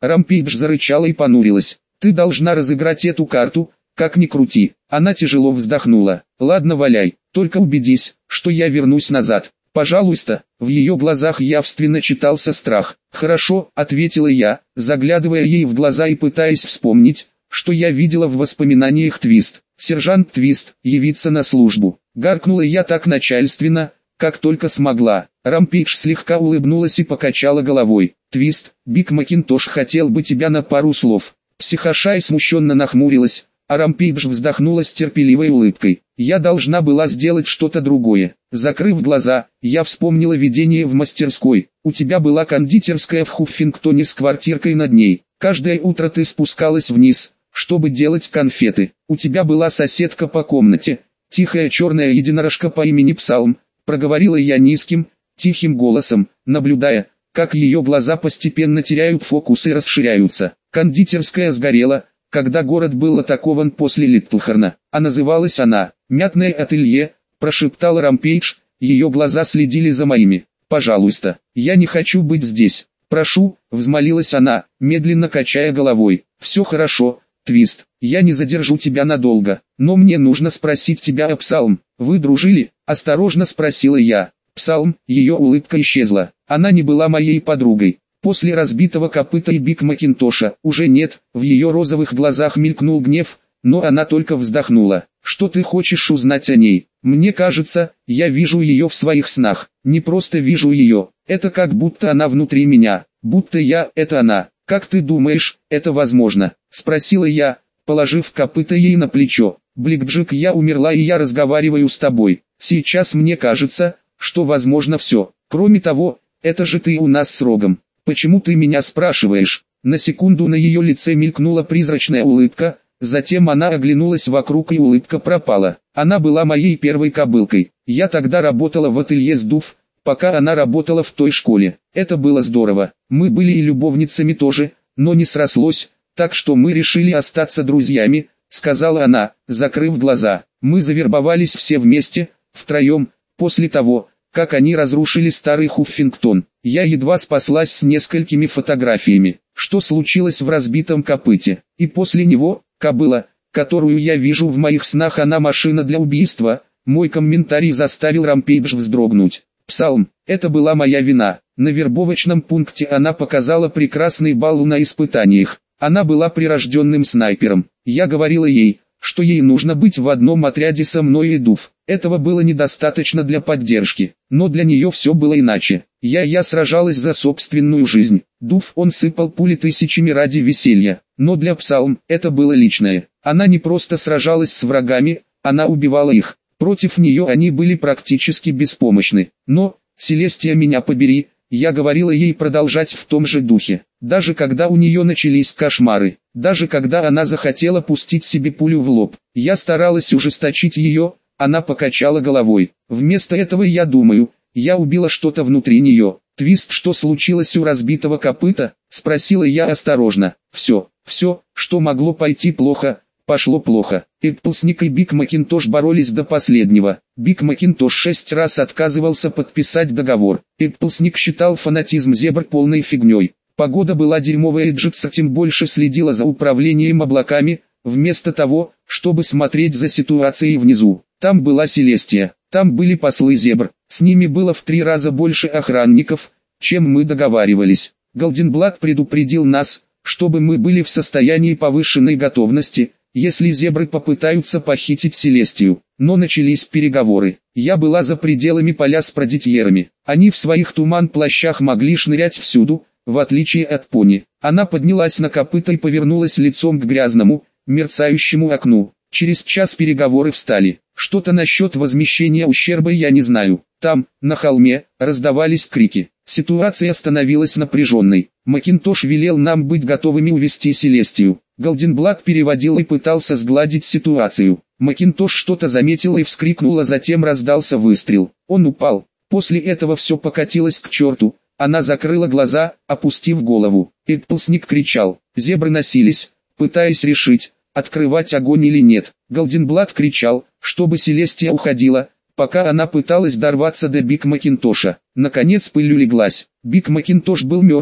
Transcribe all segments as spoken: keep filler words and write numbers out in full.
Рампейдж зарычала и понурилась. «Ты должна разыграть эту карту, как ни крути». Она тяжело вздохнула. «Ладно, валяй, только убедись, что я вернусь назад. Пожалуйста». В ее глазах явственно читался страх. «Хорошо», — ответила я, заглядывая ей в глаза и пытаясь вспомнить, что я видела в воспоминаниях Твист. «Сержант Твист, явиться на службу». Гаркнула я так начальственно, как только смогла. Рампейдж слегка улыбнулась и покачала головой. «Твист, Биг Макинтош хотел бы тебя на пару слов». Психошай смущенно нахмурилась, а Рампейдж вздохнула с терпеливой улыбкой. Я должна была сделать что-то другое. Закрыв глаза, я вспомнила видение в мастерской. У тебя была кондитерская в Хуффингтоне с квартиркой над ней. Каждое утро ты спускалась вниз, чтобы делать конфеты. У тебя была соседка по комнате, тихая черная единорожка по имени Псалм. Проговорила я низким, тихим голосом, наблюдая, как ее глаза постепенно теряют фокус и расширяются. Кондитерская сгорела, когда город был атакован после Литтлхорна, а называлась она «Мятное ателье», прошептал Рампейдж, ее глаза следили за моими. «Пожалуйста, я не хочу быть здесь. Прошу», взмолилась она, медленно качая головой. «Все хорошо, Твист, я не задержу тебя надолго, но мне нужно спросить тебя о Псалм. Вы дружили?» Осторожно спросила я. Псалм, ее улыбка исчезла. Она не была моей подругой. После разбитого копыта и Биг Макинтоша уже нет, в ее розовых глазах мелькнул гнев, но она только вздохнула. «Что ты хочешь узнать о ней? Мне кажется, я вижу ее в своих снах. Не просто вижу ее, это как будто она внутри меня, будто я – это она. Как ты думаешь, это возможно?» – спросила я, положив копыта ей на плечо. «Бликджик, я умерла и я разговариваю с тобой. Сейчас мне кажется, что возможно все. Кроме того, это же ты у нас с Рогом. Почему ты меня спрашиваешь?» На секунду на ее лице мелькнула призрачная улыбка, затем она оглянулась вокруг и улыбка пропала. Она была моей первой кобылкой. Я тогда работала в ателье Сдув, пока она работала в той школе. Это было здорово. Мы были и любовницами тоже, но не срослось, так что мы решили остаться друзьями, сказала она, закрыв глаза. Мы завербовались все вместе, втроем, после того, как они разрушили старый Хуффингтон. Я едва спаслась с несколькими фотографиями. Что случилось в разбитом копыте? И после него, кобыла, которую я вижу в моих снах, она машина для убийства. Мой комментарий заставил Рампейдж вздрогнуть. Псалм, это была моя вина. На вербовочном пункте она показала прекрасный балл на испытаниях. Она была прирожденным снайпером. Я говорила ей, что ей нужно быть в одном отряде со мной и Дув. Этого было недостаточно для поддержки, но для нее все было иначе. Я я сражалась за собственную жизнь. Дув он сыпал пули тысячами ради веселья, но для Псалм это было личное. Она не просто сражалась с врагами, она убивала их. Против нее они были практически беспомощны. Но, Селестия, меня побери, я говорила ей продолжать в том же духе. Даже когда у нее начались кошмары, даже когда она захотела пустить себе пулю в лоб, я старалась ужесточить ее. Она покачала головой. Вместо этого я думаю, я убила что-то внутри нее. Твист, что случилось у разбитого копыта? Спросила я осторожно. Все, все, что могло пойти плохо, пошло плохо. Эпплсник и Биг Макинтош боролись до последнего. Биг Макинтош шесть раз отказывался подписать договор. Эпплсник считал фанатизм зебр полной фигней. Погода была дерьмовая, и Джитса тем больше следила за управлением облаками, вместо того, чтобы смотреть за ситуацией внизу. Там была Селестия, там были послы зебр, с ними было в три раза больше охранников, чем мы договаривались. Голденблат предупредил нас, чтобы мы были в состоянии повышенной готовности, если зебры попытаются похитить Селестию. Но начались переговоры. Я была за пределами поля с продитьерами. Они в своих туман-плащах могли шнырять всюду, в отличие от пони. Она поднялась на копыта и повернулась лицом к грязному, мерцающему окну. Через час переговоры встали. Что-то насчет возмещения ущерба я не знаю. Там, на холме, раздавались крики. Ситуация становилась напряженной. Макинтош велел нам быть готовыми увести Селестию. Голденблат переводил и пытался сгладить ситуацию. Макинтош что-то заметил и вскрикнул, а затем раздался выстрел. Он упал. После этого все покатилось к черту. Она закрыла глаза, опустив голову. Эпплсник кричал. Зебры носились, пытаясь решить, открывать огонь или нет. Голденблат кричал, чтобы Селестия уходила, пока она пыталась дорваться до Биг Макинтоша. Наконец пыль улеглась. Биг Макинтош был мертв,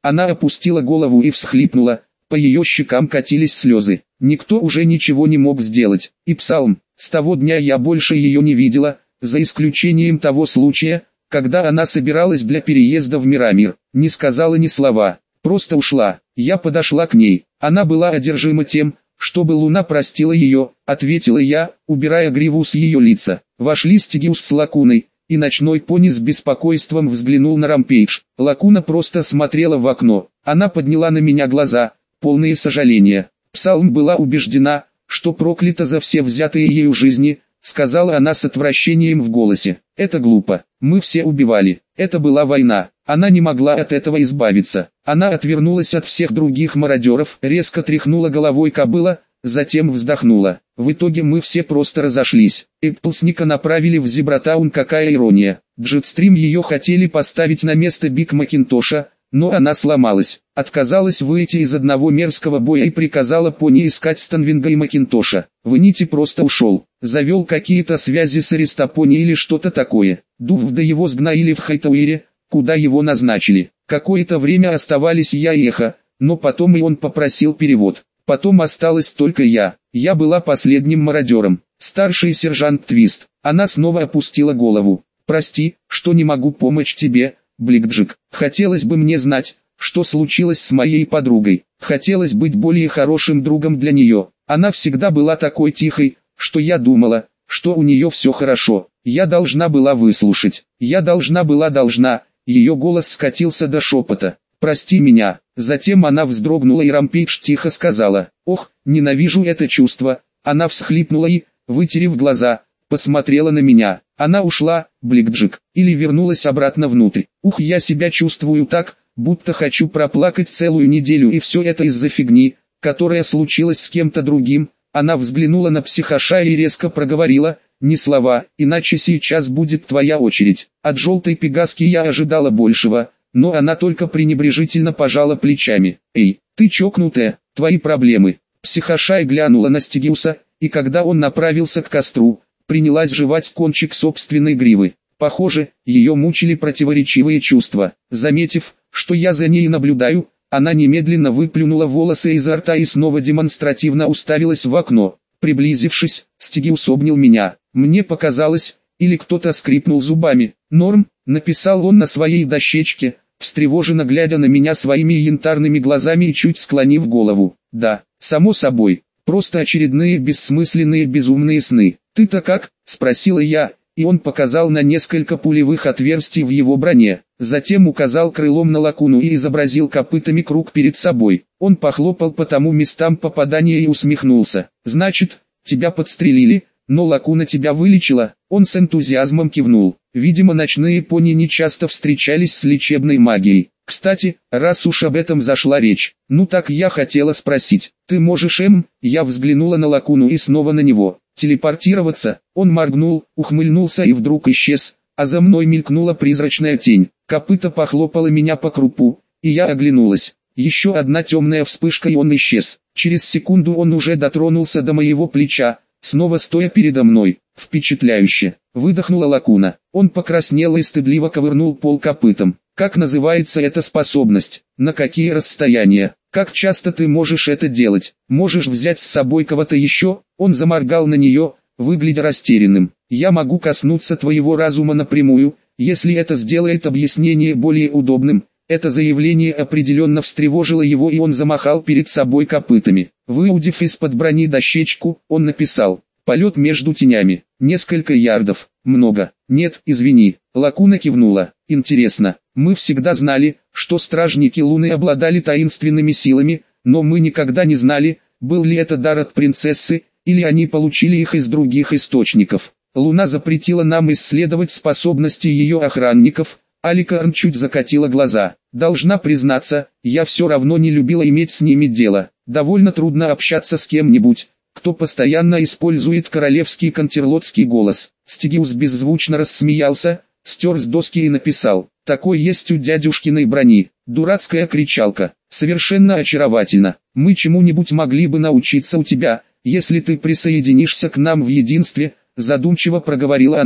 Она опустила голову и всхлипнула, по ее щекам катились слезы. Никто уже ничего не мог сделать. И Псалм, с того дня я больше ее не видела, за исключением того случая, когда она собиралась для переезда в Мирамир, не сказала ни слова, просто ушла. Я подошла к ней, она была одержима тем, чтобы Луна простила ее, ответила я, убирая гриву с ее лица. Вошли Стигиус с Лакуной, и ночной пони с беспокойством взглянул на Рампейдж. Лакуна просто смотрела в окно, она подняла на меня глаза, полные сожаления. Псалм была убеждена, что проклята за все взятые ею жизни, сказала она с отвращением в голосе. Это глупо, мы все убивали, это была война, она не могла от этого избавиться. Она отвернулась от всех других мародеров, резко тряхнула головой кобыла, затем вздохнула. В итоге мы все просто разошлись. Эпплсника направили в Зебратаун, какая ирония. Джетстрим ее хотели поставить на место Биг Макинтоша, но она сломалась, отказалась выйти из одного мерзкого боя и приказала пони искать Станвинга и Макинтоша. Вынити просто ушел, завел какие-то связи с Аристопони или что-то такое. Дувда его сгноили в Хайтауире, куда его назначили. Какое-то время оставались я и Эхо, но потом и он попросил перевод. Потом осталась только я. Я была последним мародером. Старший сержант Твист. Она снова опустила голову. Прости, что не могу помочь тебе, Бликджик. Хотелось бы мне знать, что случилось с моей подругой. Хотелось быть более хорошим другом для нее. Она всегда была такой тихой, что я думала, что у нее все хорошо. Я должна была выслушать. Я должна была должна. Ее голос скатился до шепота. «Прости меня». Затем она вздрогнула и Рампейдж тихо сказала: «Ох, ненавижу это чувство». Она всхлипнула и, вытерев глаза, посмотрела на меня. Она ушла, Бликджик, или вернулась обратно внутрь. Ух, я себя чувствую так, будто хочу проплакать целую неделю, и все это из-за фигни, которая случилась с кем-то другим. Она взглянула на психоша и резко проговорила: «Ни слова, иначе сейчас будет твоя очередь». От желтой пегаски я ожидала большего, но она только пренебрежительно пожала плечами. «Эй, ты чокнутая, твои проблемы». Психошай глянула на Стигиуса, и когда он направился к костру, принялась жевать кончик собственной гривы. Похоже, ее мучили противоречивые чувства. Заметив, что я за ней наблюдаю, она немедленно выплюнула волосы изо рта и снова демонстративно уставилась в окно. Приблизившись, Стигиус обнял меня. Мне показалось, или кто-то скрипнул зубами. «Норм», — написал он на своей дощечке, встревоженно глядя на меня своими янтарными глазами и чуть склонив голову. «Да, само собой, просто очередные бессмысленные безумные сны». «Ты-то как?» — спросила я, и он показал на несколько пулевых отверстий в его броне. Затем указал крылом на Лакуну и изобразил копытами круг перед собой. Он похлопал по тому местам попадания и усмехнулся. «Значит, тебя подстрелили, но Лакуна тебя вылечила?» Он с энтузиазмом кивнул. Видимо, ночные пони не часто встречались с лечебной магией. «Кстати, раз уж об этом зашла речь, ну так я хотела спросить, ты можешь, эм?» Я взглянула на Лакуну и снова на него. «Телепортироваться?» Он моргнул, ухмыльнулся и вдруг исчез, а за мной мелькнула призрачная тень. Копыто похлопало меня по крупу, и я оглянулась. Еще одна темная вспышка, и он исчез. Через секунду он уже дотронулся до моего плеча, снова стоя передо мной. «Впечатляюще!» — выдохнула Лакуна. Он покраснел и стыдливо ковырнул пол копытом. «Как называется эта способность? На какие расстояния? Как часто ты можешь это делать? Можешь взять с собой кого-то еще?» Он заморгал на нее, выглядя растерянным. «Я могу коснуться твоего разума напрямую, если это сделает объяснение более удобным». Это заявление определенно встревожило его, и он замахал перед собой копытами. Выудив из-под брони дощечку, он написал: «Полет между тенями. Несколько ярдов. Много. Нет, извини». Лакуна кивнула. «Интересно. Мы всегда знали, что стражники Луны обладали таинственными силами, но мы никогда не знали, был ли это дар от принцессы, или они получили их из других источников. Луна запретила нам исследовать способности ее охранников». Аликарн чуть закатила глаза. «Должна признаться, я все равно не любила иметь с ними дело. Довольно трудно общаться с кем-нибудь, кто постоянно использует королевский контерлотский голос». Стигиус беззвучно рассмеялся, стер с доски и написал: «Такой есть у дядюшкиной брони. Дурацкая кричалка. Совершенно очаровательно. Мы чему-нибудь могли бы научиться у тебя, если ты присоединишься к нам в единстве», задумчиво проговорила она,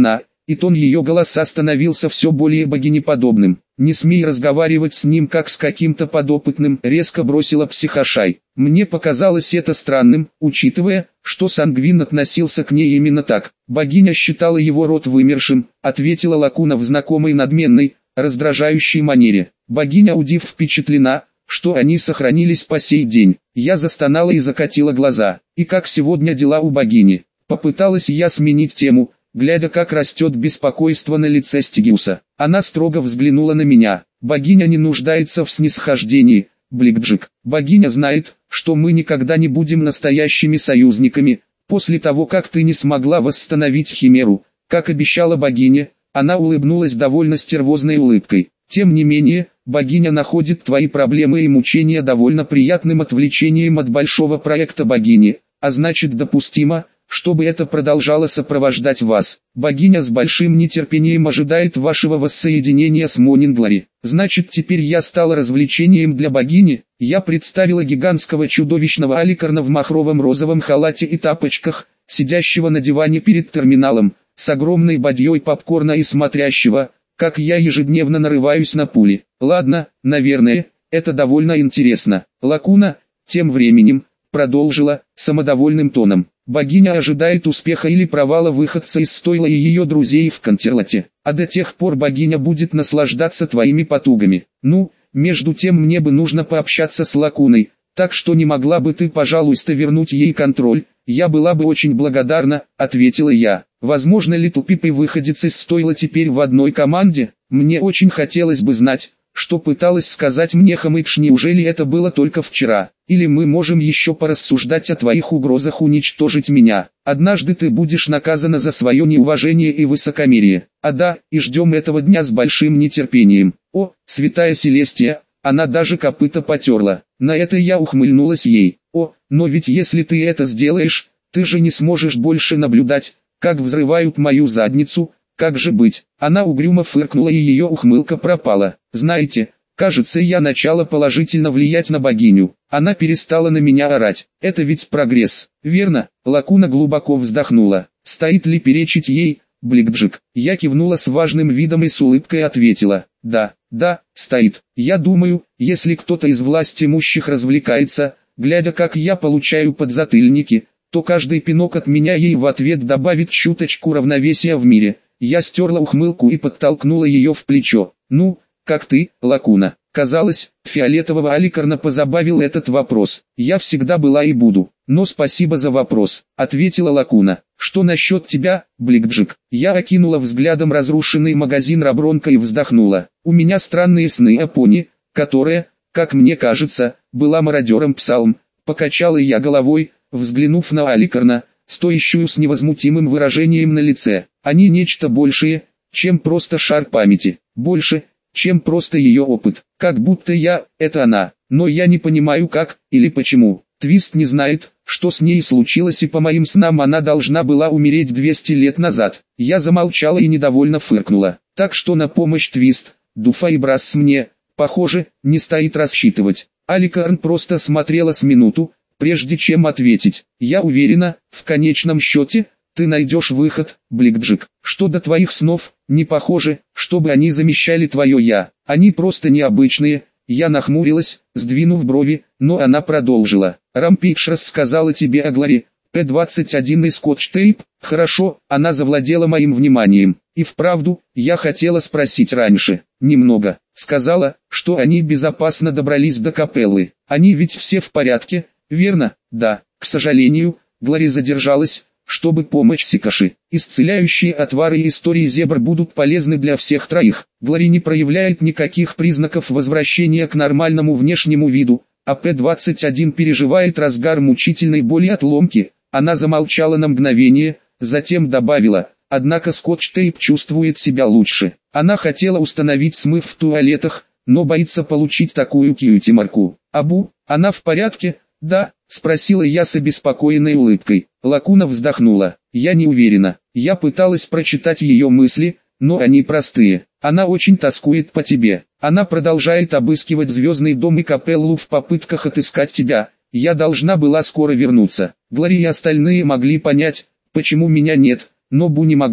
и тон ее голоса становился все более богинеподобным. «Не смей разговаривать с ним как с каким-то подопытным», — резко бросила психошай. Мне показалось это странным, учитывая, что Сангвин относился к ней именно так. «Богиня считала его род вымершим», — ответила Лакуна в знакомой надменной, раздражающей манере. Богиня Удив впечатлена, что они сохранились по сей день. Я застонала и закатила глаза. «И как сегодня дела у богини?» Попыталась я сменить тему, глядя, как растет беспокойство на лице Стигиуса. Она строго взглянула на меня. «Богиня не нуждается в снисхождении, Бликджик. Богиня знает, что мы никогда не будем настоящими союзниками. После того, как ты не смогла восстановить Химеру, как обещала богине», она улыбнулась довольно стервозной улыбкой. «Тем не менее, богиня находит твои проблемы и мучения довольно приятным отвлечением от большого проекта богини, а значит допустимо, чтобы это продолжало сопровождать вас. Богиня с большим нетерпением ожидает вашего воссоединения с Монинглари. Значит, теперь я стала развлечением для богини». Я представила гигантского чудовищного Аликарна в махровом розовом халате и тапочках, сидящего на диване перед терминалом, с огромной бадьей попкорна и смотрящего, как я ежедневно нарываюсь на пули. Ладно, наверное, это довольно интересно. Лакуна, тем временем, продолжила, самодовольным тоном. Богиня ожидает успеха или провала выходца из стойла и ее друзей в Контерлате. А до тех пор богиня будет наслаждаться твоими потугами. Ну, между тем мне бы нужно пообщаться с Лакуной, так что не могла бы ты, пожалуйста, вернуть ей контроль? Я была бы очень благодарна, ответила я. Возможно ли тупипый выходец из стойла теперь в одной команде? Мне очень хотелось бы знать, что пыталась сказать мне Хомыч. Неужели это было только вчера? Или мы можем еще порассуждать о твоих угрозах уничтожить меня? Однажды ты будешь наказана за свое неуважение и высокомерие. А да, и ждем этого дня с большим нетерпением. О, святая Селестия, она даже копыта потерла. На это я ухмыльнулась ей. О, но ведь если ты это сделаешь, ты же не сможешь больше наблюдать, как взрывают мою задницу. Как же быть? Она угрюмо фыркнула и ее ухмылка пропала. Знаете, кажется, я начала положительно влиять на богиню. Она перестала на меня орать. Это ведь прогресс, верно? Лакуна глубоко вздохнула. Стоит ли перечить ей, Бликджик? Я кивнула с важным видом и с улыбкой ответила. Да, да, стоит. Я думаю, если кто-то из власть имущих развлекается, глядя, как я получаю подзатыльники, то каждый пинок от меня ей в ответ добавит чуточку равновесия в мире. Я стерла ухмылку и подтолкнула ее в плечо. «Ну, как ты, Лакуна?» Казалось, фиолетового Аликарна позабавил этот вопрос. «Я всегда была и буду. Но спасибо за вопрос», — ответила Лакуна. «Что насчет тебя, Бликджик?» Я окинула взглядом разрушенный магазин Рабронка и вздохнула. «У меня странные сны о пони, которая, как мне кажется, была мародером Псалм». Покачала я головой, взглянув на Аликарна, стоящую с невозмутимым выражением на лице. «Они нечто большее, чем просто шар памяти, больше, чем просто ее опыт. Как будто я – это она, но я не понимаю как или почему». Твист не знает, что с ней случилось, и по моим снам она должна была умереть двести лет назад. Я замолчала и недовольно фыркнула. Так что на помощь Твист, Дуфа и Брас мне, похоже, не стоит рассчитывать. Аликарн просто смотрела с минуту, прежде чем ответить. «Я уверена, в конечном счете, ты найдешь выход, Бликджик. Что до твоих снов, не похоже, чтобы они замещали твое «я». Они просто необычные». Я нахмурилась, сдвинув брови, но она продолжила. «Рампейдж рассказала тебе о Гларе, П двадцать один и Скотч-тейп?» «Хорошо, она завладела моим вниманием. И вправду, я хотела спросить раньше. Немного. Сказала, что они безопасно добрались до капеллы. Они ведь все в порядке, верно?» «Да, к сожалению, Глари задержалась, чтобы помочь Сикаши. Исцеляющие отвары и истории зебр будут полезны для всех троих. Глари не проявляет никаких признаков возвращения к нормальному внешнему виду, а П двадцать один переживает разгар мучительной боли от ломки». Она замолчала на мгновение, затем добавила: «Однако Скотч-тейп чувствует себя лучше. Она хотела установить смыв в туалетах, но боится получить такую кьюти-марку. Абу, она в порядке?» «Да», — спросила я с обеспокоенной улыбкой. Лакуна вздохнула. «Я не уверена. Я пыталась прочитать ее мысли, но они простые. Она очень тоскует по тебе. Она продолжает обыскивать Звездный дом и капеллу в попытках отыскать тебя. Я должна была скоро вернуться». Глари и остальные могли понять, почему меня нет, но Бу не могла.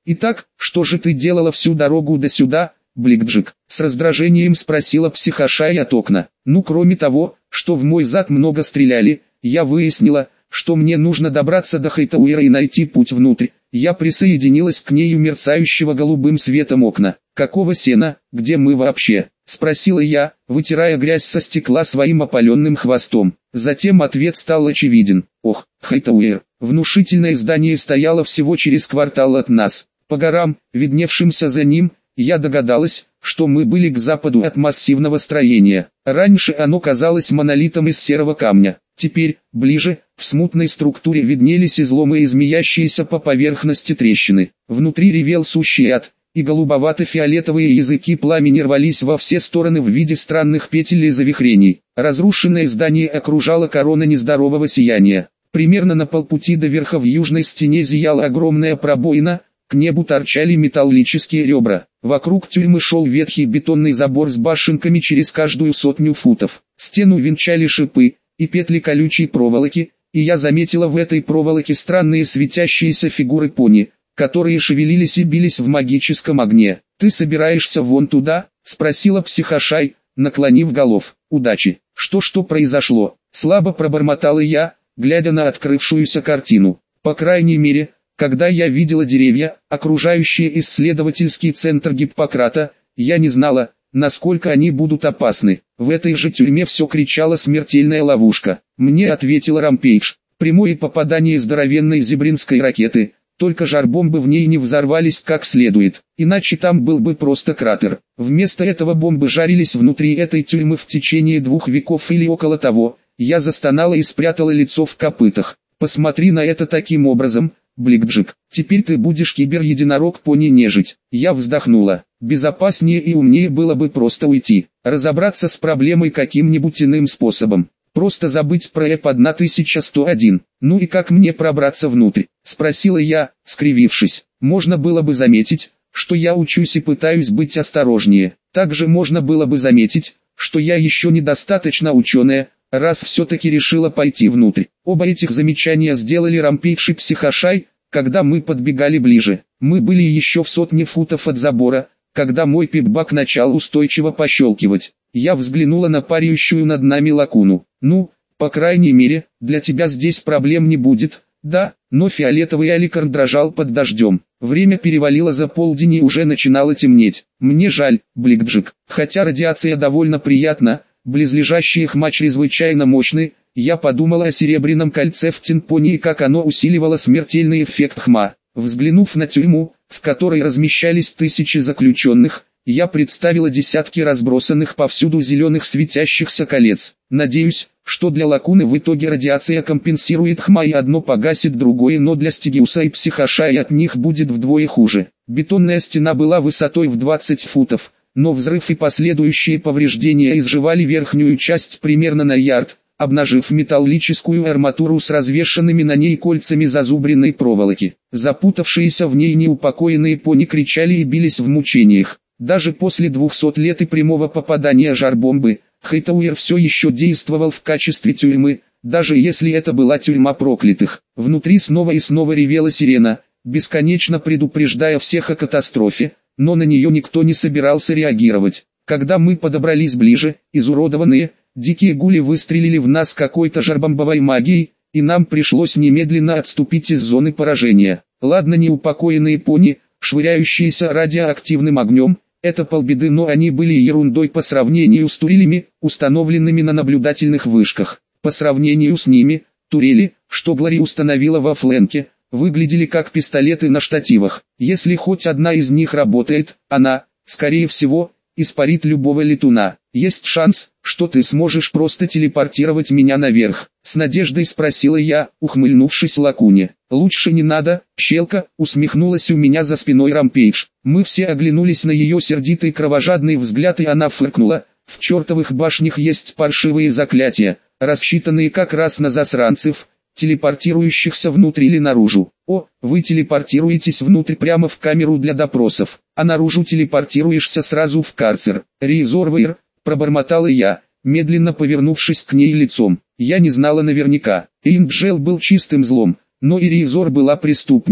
«Итак, что же ты делала всю дорогу до сюда, Бликджик?» С раздражением спросила психошай от окна. «Ну, кроме того, что в мой зад много стреляли, я выяснила, что мне нужно добраться до Хайтауэра и найти путь внутрь. Я присоединилась к ней у мерцающего голубым светом окна. Какого сена, где мы вообще?» — спросила я, вытирая грязь со стекла своим опаленным хвостом. Затем ответ стал очевиден. Ох, Хайтауэр. Внушительное здание стояло всего через квартал от нас. По горам, видневшимся за ним, я догадалась, что мы были к западу от массивного строения. Раньше оно казалось монолитом из серого камня. Теперь, ближе, в смутной структуре виднелись изломы и змеящиеся по поверхности трещины. Внутри ревел сущий ад, и голубовато-фиолетовые языки пламени рвались во все стороны в виде странных петель и завихрений. Разрушенное здание окружала корона нездорового сияния. Примерно на полпути до верха в южной стене зияла огромная пробоина, к небу торчали металлические ребра. Вокруг тюрьмы шел ветхий бетонный забор с башенками через каждую сотню футов. Стену венчали шипы и петли колючей проволоки, и я заметила в этой проволоке странные светящиеся фигуры пони, которые шевелились и бились в магическом огне. «Ты собираешься вон туда?» — спросила психошай, наклонив голов. «Удачи!» «Что-что произошло?» — слабо пробормотала я, глядя на открывшуюся картину. По крайней мере, когда я видела деревья, окружающие исследовательский центр Гиппократа, я не знала, насколько они будут опасны. В этой же тюрьме все кричало «смертельная ловушка». Мне ответил Рампейдж. Прямое попадание здоровенной зебринской ракеты, только жарбомбы в ней не взорвались как следует, иначе там был бы просто кратер. Вместо этого бомбы жарились внутри этой тюрьмы в течение двух веков или около того. Я застонала и спрятала лицо в копытах. «Посмотри на это таким образом, Бликджик. Теперь ты будешь кибер-единорог пони-нежить». Я вздохнула. Безопаснее и умнее было бы просто уйти, разобраться с проблемой каким-нибудь иным способом. Просто забыть про Эп тысяча сто один. «Ну и как мне пробраться внутрь?» — спросила я, скривившись. Можно было бы заметить, что я учусь и пытаюсь быть осторожнее. Также можно было бы заметить, что я еще недостаточно ученая, раз все-таки решила пойти внутрь. Оба этих замечания сделали Рампейдж и психошай, когда мы подбегали ближе. Мы были еще в сотне футов от забора, когда мой пипбак начал устойчиво пощелкивать. Я взглянула на парящую над нами лакуну. «Ну, по крайней мере, для тебя здесь проблем не будет, да?» Но фиолетовый аликарн дрожал под дождем. Время перевалило за полдень и уже начинало темнеть. «Мне жаль, Бликджик, хотя радиация довольно приятна, близлежащие хма чрезвычайно мощны, я подумала о серебряном кольце в тинпоне и как оно усиливало смертельный эффект хма». Взглянув на тюрьму, в которой размещались тысячи заключенных, я представила десятки разбросанных повсюду зеленых светящихся колец. Надеюсь, что для лакуны в итоге радиация компенсирует хма и одно погасит другое, но для Стигиуса и психошай от них будет вдвое хуже. Бетонная стена была высотой в двадцать футов, но взрыв и последующие повреждения изживали верхнюю часть примерно на ярд, обнажив металлическую арматуру с развешанными на ней кольцами зазубренной проволоки. Запутавшиеся в ней неупокоенные пони кричали и бились в мучениях. Даже после двухсот лет и прямого попадания жарбомбы, Хайтауэр все еще действовал в качестве тюрьмы, даже если это была тюрьма проклятых. Внутри снова и снова ревела сирена, бесконечно предупреждая всех о катастрофе, но на нее никто не собирался реагировать. Когда мы подобрались ближе, изуродованные, дикие гули выстрелили в нас какой-то жарбомбовой магией, и нам пришлось немедленно отступить из зоны поражения. Ладно, неупокоенные пони, швыряющиеся радиоактивным огнем, это полбеды, но они были ерундой по сравнению с турелями, установленными на наблюдательных вышках. По сравнению с ними, турели, что Глори установила во фланге, выглядели как пистолеты на штативах. Если хоть одна из них работает, она, скорее всего, испарит любого летуна. «Есть шанс, что ты сможешь просто телепортировать меня наверх?» — с надеждой спросила я, ухмыльнувшись лакуне. «Лучше не надо, щелка», — усмехнулась у меня за спиной Рампейдж. Мы все оглянулись на ее сердитый кровожадный взгляд, и она фыркнула. «В чертовых башнях есть паршивые заклятия, рассчитанные как раз на засранцев, телепортирующихся внутрь или наружу. О, вы телепортируетесь внутрь прямо в камеру для допросов, а наружу телепортируешься сразу в карцер. Ризорвейр», — пробормотала я, медленно повернувшись к ней лицом. Я не знала наверняка. Инджел был чистым злом, но и Ризор была преступником.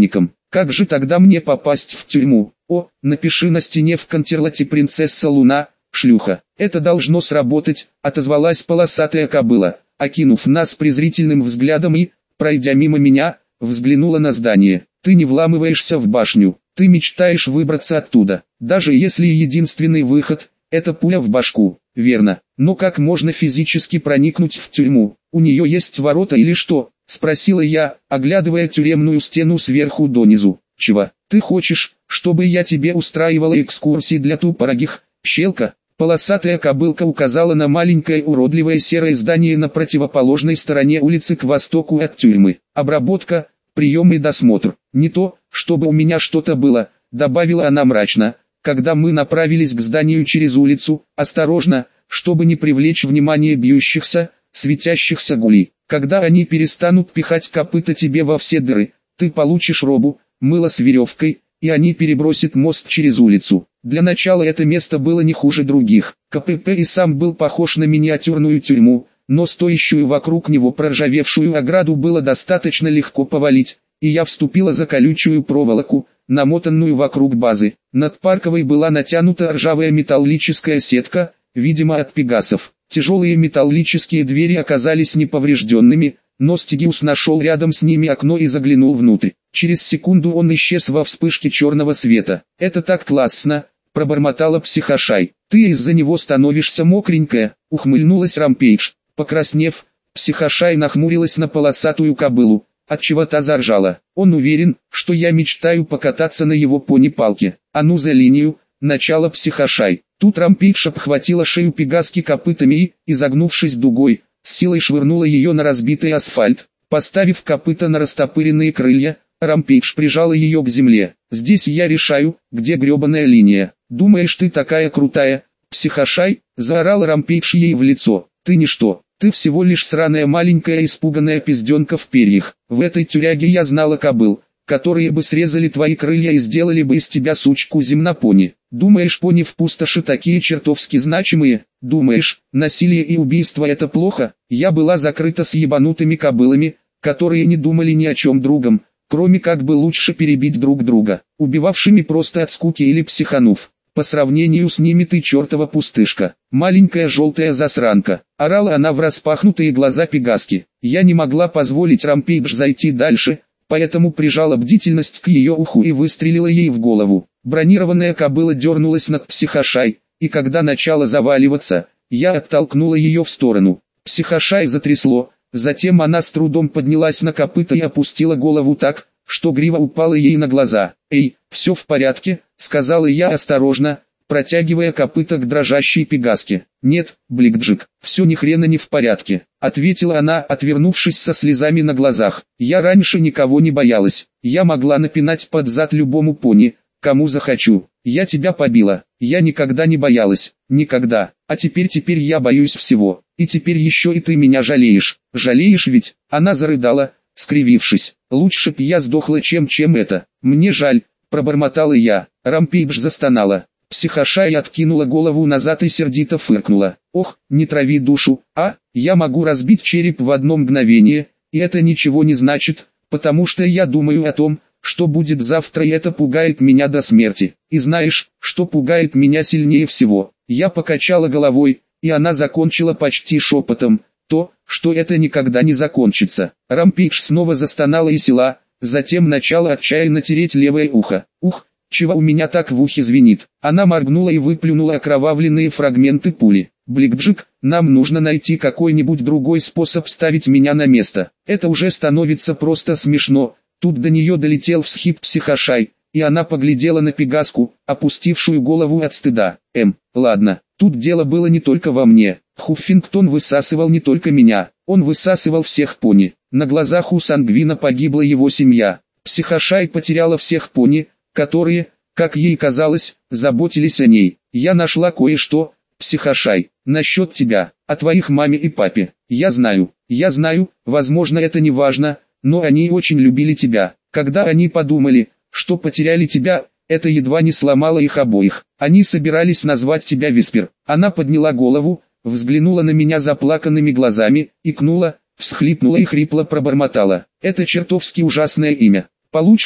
Как же тогда мне попасть в тюрьму? О, напиши на стене в контерлате принцесса Луна, шлюха. Это должно сработать, отозвалась полосатая кобыла, окинув нас презрительным взглядом и, пройдя мимо меня, взглянула на здание. Ты не вламываешься в башню, ты мечтаешь выбраться оттуда, даже если единственный выход – это пуля в башку, верно. Но как можно физически проникнуть в тюрьму? У нее есть ворота или что? Спросила я, оглядывая тюремную стену сверху донизу. Чего? Ты хочешь, чтобы я тебе устраивала экскурсии для тупорогих? Щелка. Полосатая кобылка указала на маленькое уродливое серое здание на противоположной стороне улицы к востоку от тюрьмы. Обработка, прием и досмотр. Не то, чтобы у меня что-то было, добавила она мрачно, когда мы направились к зданию через улицу, осторожно, чтобы не привлечь внимание бьющихся, светящихся гулей. Когда они перестанут пихать копыта тебе во все дыры, ты получишь робу, мыло с веревкой, и они перебросят мост через улицу. Для начала это место было не хуже других. КПП и сам был похож на миниатюрную тюрьму, но стоящую вокруг него проржавевшую ограду было достаточно легко повалить, и я вступила за колючую проволоку, намотанную вокруг базы. Над парковой была натянута ржавая металлическая сетка, видимо от пегасов. Тяжелые металлические двери оказались неповрежденными, но Стигиус нашел рядом с ними окно и заглянул внутрь. Через секунду он исчез во вспышке черного света. «Это так классно!» – пробормотала психошай. «Ты из-за него становишься мокренькая», – ухмыльнулась Рампейдж. Покраснев, психошай нахмурилась на полосатую кобылу, отчего та заржала. «Он уверен, что я мечтаю покататься на его пони-палке. А ну за линию!» – начало психошай. Тут Рампейдж обхватила шею пегаски копытами и, изогнувшись дугой, с силой швырнула ее на разбитый асфальт. Поставив копыта на растопыренные крылья, Рампейдж прижала ее к земле. «Здесь я решаю, где гребаная линия. Думаешь, ты такая крутая, психошай?» – заорал Рампейдж ей в лицо. «Ты ничто, ты всего лишь сраная маленькая испуганная пизденка в перьях. В этой тюряге я знала кобыл, которые бы срезали твои крылья и сделали бы из тебя сучку земнопони. Думаешь, пони в пустоши такие чертовски значимые? Думаешь, насилие и убийство это плохо? Я была закрыта с ебанутыми кобылами, которые не думали ни о чем другом, кроме как бы лучше перебить друг друга, убивавшими просто от скуки или психанув. По сравнению с ними ты чертова пустышка, маленькая желтая засранка», — орала она в распахнутые глаза пегаски. Я не могла позволить Рампейдж зайти дальше, поэтому прижала бдительность к ее уху и выстрелила ей в голову. Бронированная кобыла дернулась над психошай, и когда начала заваливаться, я оттолкнула ее в сторону. Психошай затрясло, затем она с трудом поднялась на копыта и опустила голову так, что грива упала ей на глаза. «Эй, все в порядке», — сказала я осторожно, протягивая копыта к дрожащей пегаске. «Нет, Бликджик, все ни хрена не в порядке», — ответила она, отвернувшись со слезами на глазах. «Я раньше никого не боялась, я могла напинать под зад любому пони, кому захочу. Я тебя побила, я никогда не боялась, никогда, а теперь теперь я боюсь всего, и теперь еще и ты меня жалеешь, жалеешь ведь?» Она зарыдала, скривившись. «Лучше б я сдохла, чем чем это. Мне жаль», — пробормотала я. Рампейдж застонала. Психошай откинула голову назад и сердито фыркнула. «Ох, не трави душу, а? Я могу разбить череп в одно мгновение, и это ничего не значит, потому что я думаю о том, что будет завтра, и это пугает меня до смерти. И знаешь, что пугает меня сильнее всего?» Я покачала головой, и она закончила почти шепотом. «То, что это никогда не закончится». Рампейдж снова застонала и села, затем начала отчаянно тереть левое ухо. «Ух, чего у меня так в ухе звенит?» Она моргнула и выплюнула окровавленные фрагменты пули. «Бликджик, нам нужно найти какой-нибудь другой способ ставить меня на место. Это уже становится просто смешно». Тут до нее долетел всхип психошай, и она поглядела на пегаску, опустившую голову от стыда. «Эм, ладно, тут дело было не только во мне. Хуффингтон высасывал не только меня, он высасывал всех пони. На глазах у Сангвина погибла его семья. Психошай потеряла всех пони, которые, как ей казалось, заботились о ней. Я нашла кое-что, психошай, насчет тебя, о твоих маме и папе. Я знаю, я знаю, возможно это не важно, но они очень любили тебя. Когда они подумали, что потеряли тебя, это едва не сломало их обоих. Они собирались назвать тебя Виспер». Она подняла голову, взглянула на меня заплаканными глазами, икнула, всхлипнула и хрипло пробормотала. «Это чертовски ужасное имя. Получше,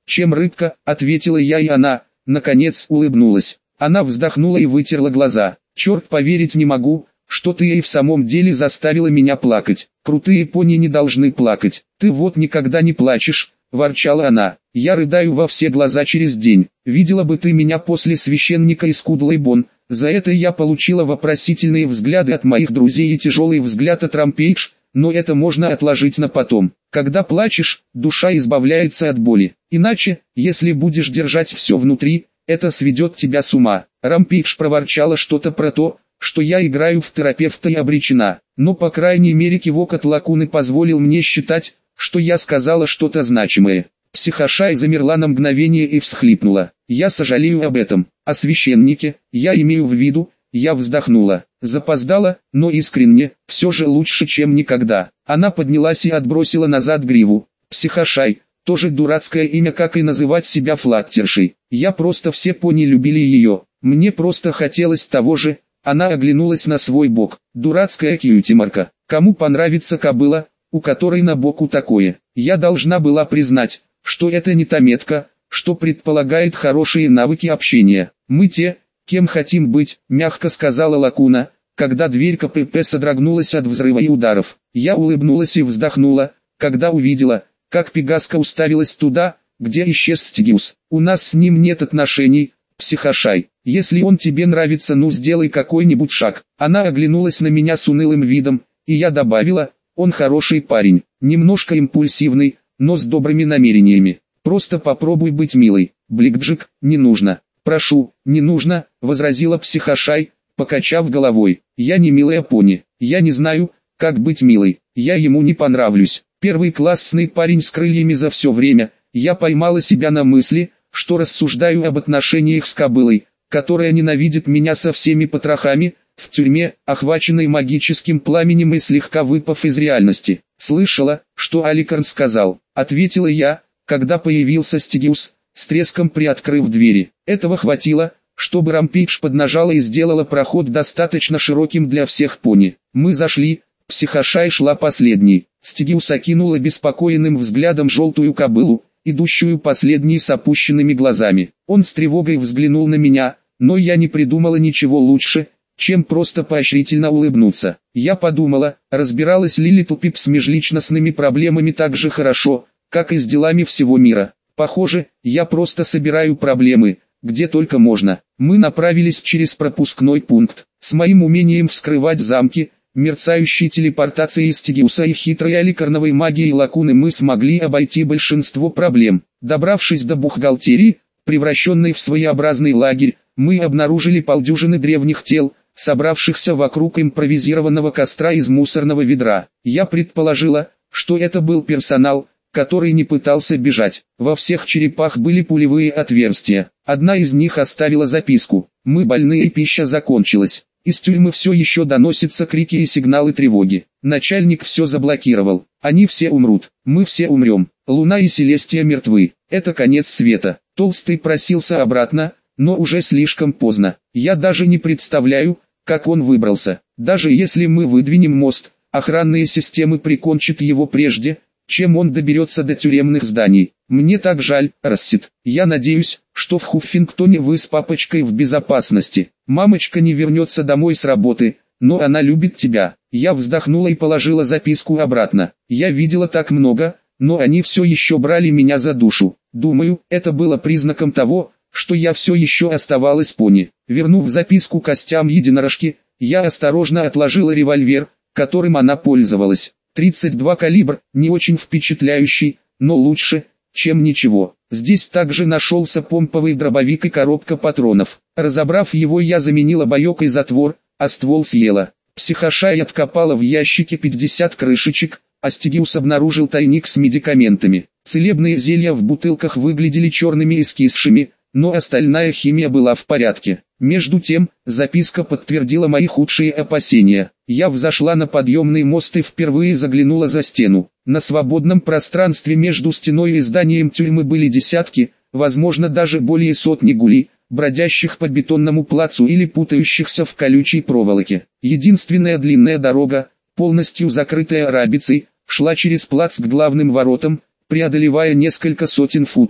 чем рыбка, ответила я, и она, наконец, улыбнулась. Она вздохнула и вытерла глаза. Черт, поверить не могу, что ты и в самом деле заставила меня плакать. Крутые пони не должны плакать. Ты вот никогда не плачешь, ворчала она. Я рыдаю во все глаза через день. Видела бы ты меня после священника из Кудлайбон. За это я получила вопросительные взгляды от моих друзей и тяжелый взгляд от Рампейдж, но это можно отложить на потом. Когда плачешь, душа избавляется от боли. Иначе, если будешь держать все внутри, это сведет тебя с ума. Рампейдж проворчала что-то про то, что я играю в терапевта и обречена. Но по крайней мере кивок от Лакуны позволил мне считать, что я сказала что-то значимое. Психошай замерла на мгновение и всхлипнула. Я сожалею об этом. О священнике, я имею в виду, я вздохнула. Запоздала, но искренне, все же лучше, чем никогда. Она поднялась и отбросила назад гриву. Психошай, тоже дурацкое имя, как и называть себя флаттершей. Я просто все пони любили ее. Мне просто хотелось того же. Она оглянулась на свой бок. Дурацкая кьюти-марка. Кому понравится кобыла, у которой на боку такое? Я должна была признать, что это не та метка, что предполагает хорошие навыки общения. Мы те, кем хотим быть, мягко сказала Лакуна, когда дверь КПП содрогнулась от взрыва и ударов. Я улыбнулась и вздохнула, когда увидела, как Пегаска уставилась туда, где исчез Стигиус. У нас с ним нет отношений, Психошай. Если он тебе нравится, ну сделай какой-нибудь шаг. Она оглянулась на меня с унылым видом, и я добавила, он хороший парень, немножко импульсивный, но с добрыми намерениями. Просто попробуй быть милой. Бликджик, не нужно. Прошу, не нужно, возразила Психошай, покачав головой. Я не милая пони. Я не знаю, как быть милой. Я ему не понравлюсь. Первый классный парень с крыльями за все время. Я поймала себя на мысли, что рассуждаю об отношениях с кобылой, которая ненавидит меня со всеми потрохами, в тюрьме, охваченной магическим пламенем и слегка выпав из реальности. Слышала, что Аликарн сказал, ответила я, когда появился Стигиус, с треском приоткрыв двери. Этого хватило, чтобы Рампейдж поднажала и сделала проход достаточно широким для всех пони. Мы зашли, Психошай шла последней. Стигиус окинула беспокоенным взглядом желтую кобылу, идущую последней с опущенными глазами. Он с тревогой взглянул на меня, но я не придумала ничего лучше, чем просто поощрительно улыбнуться. Я подумала, разбиралась ли Литл Пип с межличностными проблемами так же хорошо, как и с делами всего мира. Похоже, я просто собираю проблемы, где только можно. Мы направились через пропускной пункт. С моим умением вскрывать замки, мерцающей телепортацией Стигиуса и хитрой аликарновой магией Лакуны мы смогли обойти большинство проблем. Добравшись до бухгалтерии, превращенной в своеобразный лагерь, мы обнаружили полдюжины древних тел, собравшихся вокруг импровизированного костра из мусорного ведра. Я предположила, что это был персонал, который не пытался бежать. Во всех черепах были пулевые отверстия. Одна из них оставила записку: «Мы больны и пища закончилась». Из тюрьмы все еще доносятся крики и сигналы тревоги. Начальник все заблокировал. Они все умрут. Мы все умрем. Луна и Селестия мертвы. Это конец света. Толстый просился обратно, но уже слишком поздно. Я даже не представляю, как он выбрался. Даже если мы выдвинем мост, охранные системы прикончат его прежде, чем он доберется до тюремных зданий. Мне так жаль, Рассит. Я надеюсь, что в Хуффингтоне вы с папочкой в безопасности. Мамочка не вернется домой с работы, но она любит тебя. Я вздохнула и положила записку обратно. Я видела так много, но они все еще брали меня за душу. Думаю, это было признаком того, что я все еще оставалась пони. Вернув записку костям единорожки, я осторожно отложила револьвер, которым она пользовалась. тридцать два калибр, не очень впечатляющий, но лучше, чем ничего. Здесь также нашелся помповый дробовик и коробка патронов. Разобрав его, я заменила боек и затвор, а ствол съела. Психошай откопала в ящике пятьдесят крышечек, а Стигиус обнаружил тайник с медикаментами. Целебные зелья в бутылках выглядели черными и скисшими, но остальная химия была в порядке. Между тем, записка подтвердила мои худшие опасения. Я взошла на подъемный мост и впервые заглянула за стену. На свободном пространстве между стеной и зданием тюрьмы были десятки, возможно даже более сотни гулей, бродящих по бетонному плацу или путающихся в колючей проволоке. Единственная длинная дорога, полностью закрытая рабицей, шла через плац к главным воротам, преодолевая несколько сотен футов.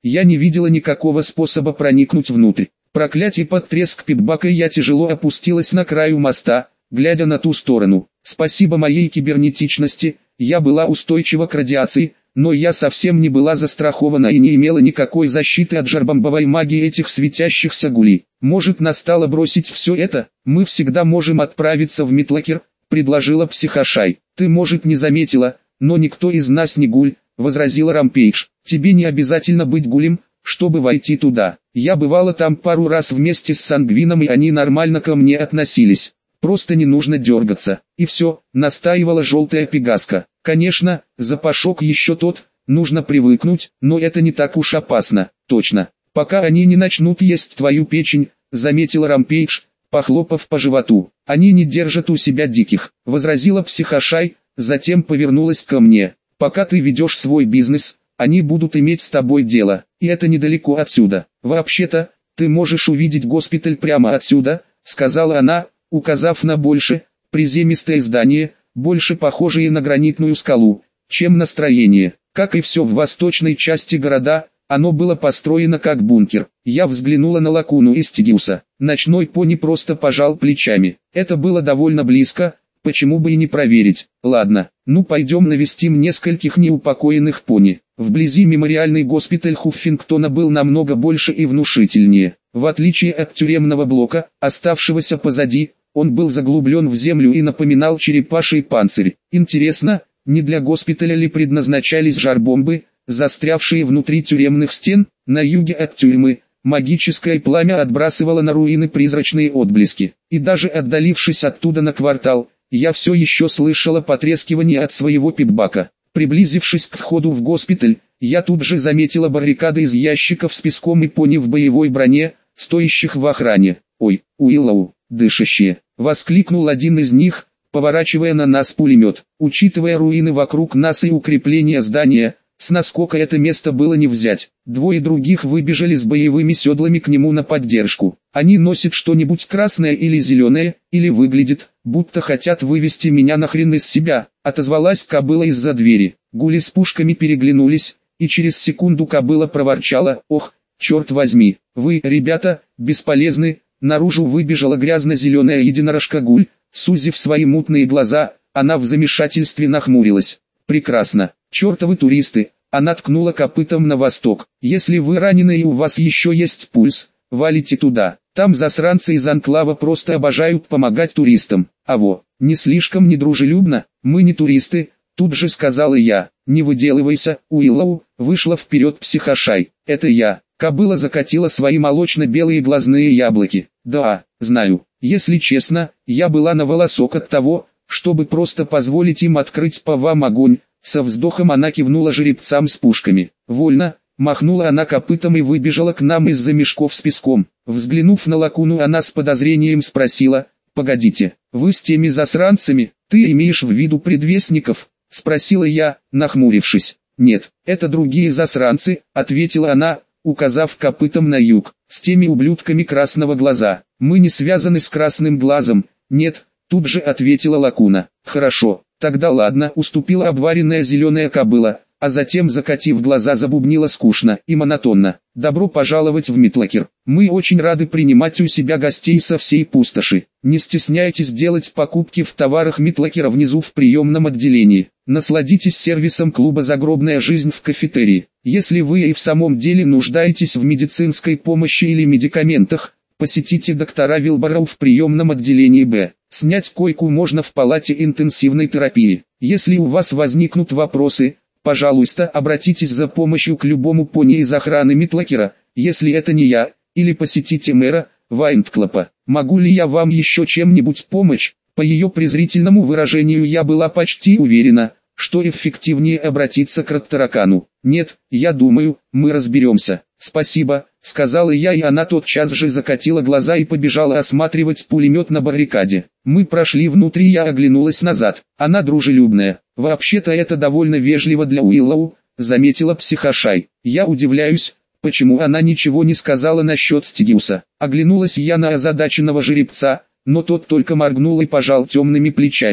Я не видела никакого способа проникнуть внутрь. Проклятие, под треск пипбака я тяжело опустилась на краю моста, глядя на ту сторону. Спасибо моей кибернетичности, я была устойчива к радиации, но я совсем не была застрахована и не имела никакой защиты от жарбомбовой магии этих светящихся гулей. Может, настало бросить все это? Мы всегда можем отправиться в Митлакер, предложила Психошай. Ты, может, не заметила, но никто из нас не гуль, возразила Рампейдж. Тебе не обязательно быть гулем, чтобы войти туда. Я бывала там пару раз вместе с Сангвином, и они нормально ко мне относились. Просто не нужно дергаться. И все, настаивала желтая пегаска. Конечно, запашок еще тот, нужно привыкнуть, но это не так уж опасно. Точно. Пока они не начнут есть твою печень, заметила Рампейдж, похлопав по животу. Они не держат у себя диких, возразила Психошай, затем повернулась ко мне. Пока ты ведешь свой бизнес, они будут иметь с тобой дело, и это недалеко отсюда. Вообще-то, ты можешь увидеть госпиталь прямо отсюда, сказала она, указав на больше, приземистое здание, больше похожее на гранитную скалу, чем на строение. Как и все в восточной части города, оно было построено как бункер. Я взглянула на Лакуну и Стигиуса. Ночной пони просто пожал плечами. Это было довольно близко, почему бы и не проверить. Ладно, ну пойдем навестим нескольких неупокоенных пони. Вблизи мемориальный госпиталь Хуффингтона был намного больше и внушительнее. В отличие от тюремного блока, оставшегося позади, он был заглублен в землю и напоминал черепаший панцирь. Интересно, не для госпиталя ли предназначались жарбомбы, застрявшие внутри тюремных стен? На юге от тюрьмы магическое пламя отбрасывало на руины призрачные отблески. И даже отдалившись оттуда на квартал, я все еще слышала потрескивание от своего пипбака. Приблизившись к входу в госпиталь, я тут же заметила баррикады из ящиков с песком и пони в боевой броне, стоящих в охране. «Ой, Уиллоу, дышащие!» — воскликнул один из них, поворачивая на нас пулемет. Учитывая руины вокруг нас и укрепления здания, с наскока это место было не взять. Двое других выбежали с боевыми седлами к нему на поддержку. Они носят что-нибудь красное или зеленое, или выглядят, будто хотят вывести меня нахрен из себя, отозвалась кобыла из-за двери. Гули с пушками переглянулись, и через секунду кобыла проворчала: «Ох, черт возьми, вы, ребята, бесполезны». Наружу выбежала грязно-зеленая единорожка-гуль, сузив свои мутные глаза, она в замешательстве нахмурилась. «Прекрасно, чертовы туристы», она ткнула копытом на восток. «Если вы ранены и у вас еще есть пульс, валите туда, там засранцы из анклава просто обожают помогать туристам». «А во, не слишком недружелюбно, мы не туристы», тут же сказала я. «Не выделывайся, Уиллоу», вышла вперед Психошай. «Это я». Кобыла закатила свои молочно-белые глазные яблоки. «Да, знаю. Если честно, я была на волосок от того, чтобы просто позволить им открыть по вам огонь». Со вздохом она кивнула жеребцам с пушками. «Вольно», махнула она копытом и выбежала к нам из-за мешков с песком. Взглянув на Лакуну, она с подозрением спросила: «Погодите, вы с теми засранцами, ты имеешь в виду предвестников?» Спросила я, нахмурившись. «Нет, это другие засранцы», ответила она, указав копытом на юг, «с теми ублюдками красного глаза. Мы не связаны с красным глазом». «Нет», тут же ответила Лакуна. «Хорошо, тогда ладно», уступила обваренная зеленая кобыла, а затем, закатив глаза, забубнила скучно и монотонно: «Добро пожаловать в Митлакер. Мы очень рады принимать у себя гостей со всей пустоши. Не стесняйтесь делать покупки в товарах Митлакера внизу в приемном отделении. Насладитесь сервисом клуба «Загробная жизнь» в кафетерии. Если вы и в самом деле нуждаетесь в медицинской помощи или медикаментах, посетите доктора Вилбороу в приемном отделении Б. Снять койку можно в палате интенсивной терапии. Если у вас возникнут вопросы, пожалуйста, обратитесь за помощью к любому пони из охраны Митлакера, если это не я, или посетите мэра Вайнтклопа. Могу ли я вам еще чем-нибудь помочь?» По ее презрительному выражению я была почти уверена, что эффективнее обратиться к Раттаракану. «Нет, я думаю, мы разберемся». «Спасибо», — сказала я, и она тотчас же закатила глаза и побежала осматривать пулемет на баррикаде. Мы прошли внутрь, я оглянулась назад. Она дружелюбная. «Вообще-то это довольно вежливо для Уиллоу», — заметила Психошай. «Я удивляюсь, почему она ничего не сказала насчет Стигиуса». Оглянулась я на озадаченного жеребца, но тот только моргнул и пожал темными плечами.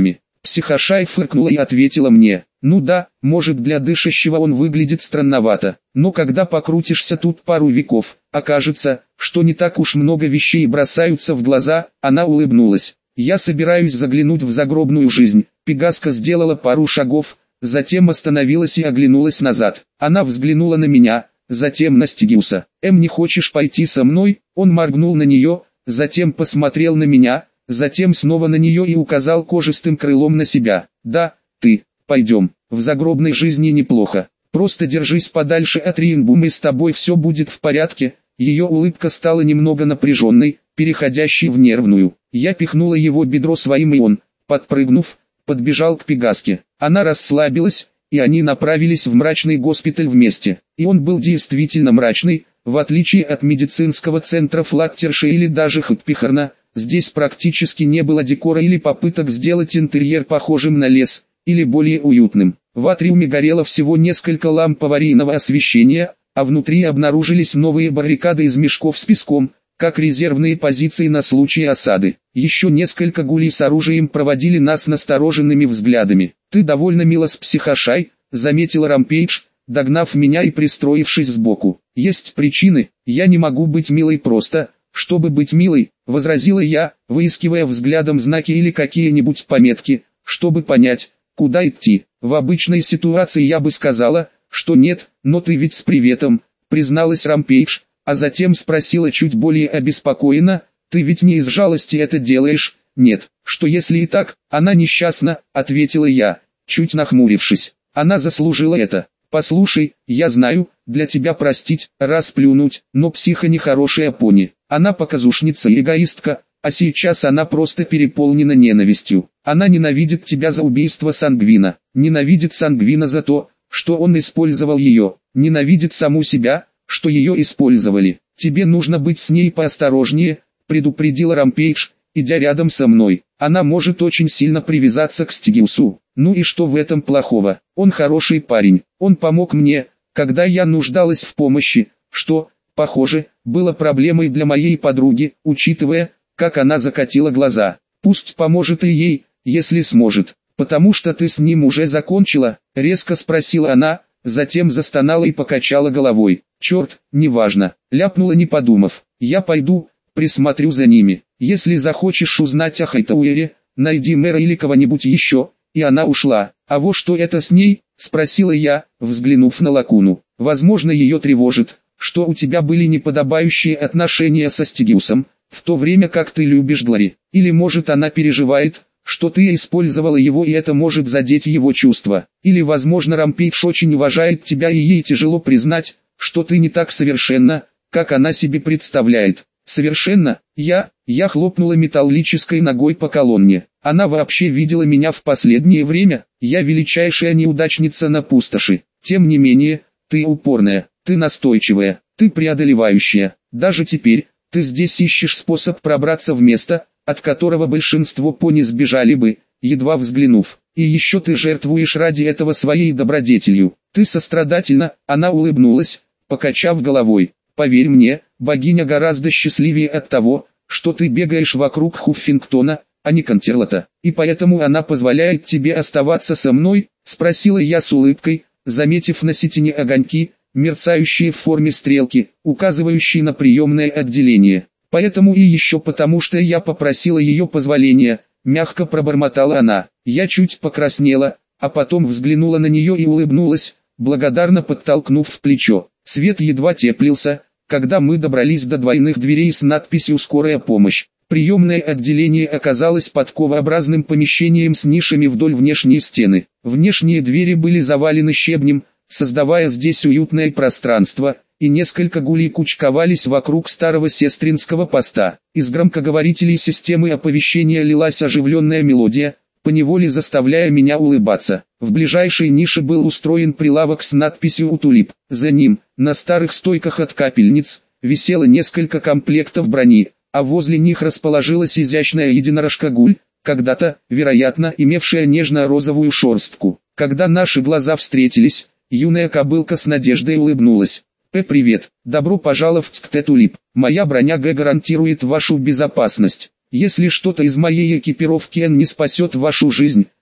Психошай фыркнула и ответила мне: ну да, может, для дышащего он выглядит странновато, но когда покрутишься тут пару веков, окажется, что не так уж много вещей бросаются в глаза. Она улыбнулась. Я собираюсь заглянуть в загробную жизнь. Пегаска сделала пару шагов, затем остановилась и оглянулась назад. Она взглянула на меня, затем на Стигиуса. «Эм, не хочешь пойти со мной?» Он моргнул на нее, затем посмотрел на меня, затем снова на нее и указал кожистым крылом на себя. «Да, ты, пойдем, в загробной жизни неплохо. Просто держись подальше от Рингбума и с тобой все будет в порядке». Ее улыбка стала немного напряженной, переходящей в нервную. Я пихнула его бедро своим и он, подпрыгнув, подбежал к Пегаске. Она расслабилась, и они направились в мрачный госпиталь вместе. И он был действительно мрачный, в отличие от медицинского центра Флаттерша или даже Хэтпихарна. Здесь практически не было декора или попыток сделать интерьер похожим на лес, или более уютным. В атриуме горело всего несколько ламп аварийного освещения, а внутри обнаружились новые баррикады из мешков с песком, как резервные позиции на случай осады. Еще несколько гулей с оружием проводили нас настороженными взглядами. «Ты довольно мило с Психошай», — заметила Рампейдж, догнав меня и пристроившись сбоку. «Есть причины, я не могу быть милой просто, чтобы быть милой», — возразила я, выискивая взглядом знаки или какие-нибудь пометки, чтобы понять, куда идти. В обычной ситуации я бы сказала, что нет, но ты ведь с приветом, призналась Рампейдж, а затем спросила чуть более обеспокоенно: ты ведь не из жалости это делаешь? Нет. Что если и так? Она несчастна, ответила я, чуть нахмурившись. Она заслужила это. Послушай, я знаю, для тебя простить, расплюнуть, но психа нехорошая пони. Она показушница и эгоистка, а сейчас она просто переполнена ненавистью. Она ненавидит тебя за убийство Сангвина, ненавидит Сангвина за то, что он использовал ее, ненавидит саму себя, что ее использовали. Тебе нужно быть с ней поосторожнее, предупредила Рампейдж, идя рядом со мной. Она может очень сильно привязаться к Стигиусу. Ну и что в этом плохого? Он хороший парень, он помог мне, когда я нуждалась в помощи, что, похоже, было проблемой для моей подруги, учитывая, как она закатила глаза. Пусть поможет и ей, если сможет. «Потому что ты с ним уже закончила?» — резко спросила она, затем застонала и покачала головой. «Черт, неважно», — ляпнула не подумав. «Я пойду, присмотрю за ними. Если захочешь узнать о Хайтауэре, найди мэра или кого-нибудь еще». И она ушла. «А вот что это с ней?» — спросила я, взглянув на Лакуну. «Возможно, ее тревожит, что у тебя были неподобающие отношения со Стигиусом, в то время как ты любишь Глори. Или может она переживает, что ты использовала его и это может задеть его чувства. Или возможно Рампейдж очень уважает тебя и ей тяжело признать, что ты не так совершенна, как она себе представляет». «Совершенно? Я...» Я хлопнула металлической ногой по колонне. «Она вообще видела меня в последнее время? Я величайшая неудачница на пустоши. Тем не менее, ты упорная, ты настойчивая, ты преодолевающая. Даже теперь, ты здесь ищешь способ пробраться в место, от которого большинство пони сбежали бы, едва взглянув. И еще ты жертвуешь ради этого своей добродетелью. Ты сострадательна». Она улыбнулась, покачав головой. «Поверь мне, богиня гораздо счастливее от того, что ты бегаешь вокруг Хуффингтона, а не Контерлота. И поэтому она позволяет тебе оставаться со мной?» — спросила я с улыбкой, заметив на сетине огоньки, мерцающие в форме стрелки, указывающие на приемное отделение. «Поэтому и еще потому, что я попросила ее позволения», — мягко пробормотала она. Я чуть покраснела, а потом взглянула на нее и улыбнулась, благодарно подтолкнув в плечо. Свет едва теплился, когда мы добрались до двойных дверей с надписью «Скорая помощь». Приемное отделение оказалось подковообразным помещением с нишами вдоль внешней стены. Внешние двери были завалены щебнем, создавая здесь уютное пространство, и несколько гулей кучковались вокруг старого сестринского поста. Из громкоговорителей системы оповещения лилась оживленная мелодия, поневоле заставляя меня улыбаться. В ближайшей нише был устроен прилавок с надписью «Утулип». За ним, на старых стойках от капельниц, висело несколько комплектов брони, а возле них расположилась изящная единорожка-гуль, когда-то, вероятно, имевшая нежно-розовую шерстку. Когда наши глаза встретились, юная кобылка с надеждой улыбнулась. «П, привет, добро пожаловать к Т-Тулип. Моя броня Г гарантирует вашу безопасность. Если что-то из моей экипировки Н не спасет вашу жизнь,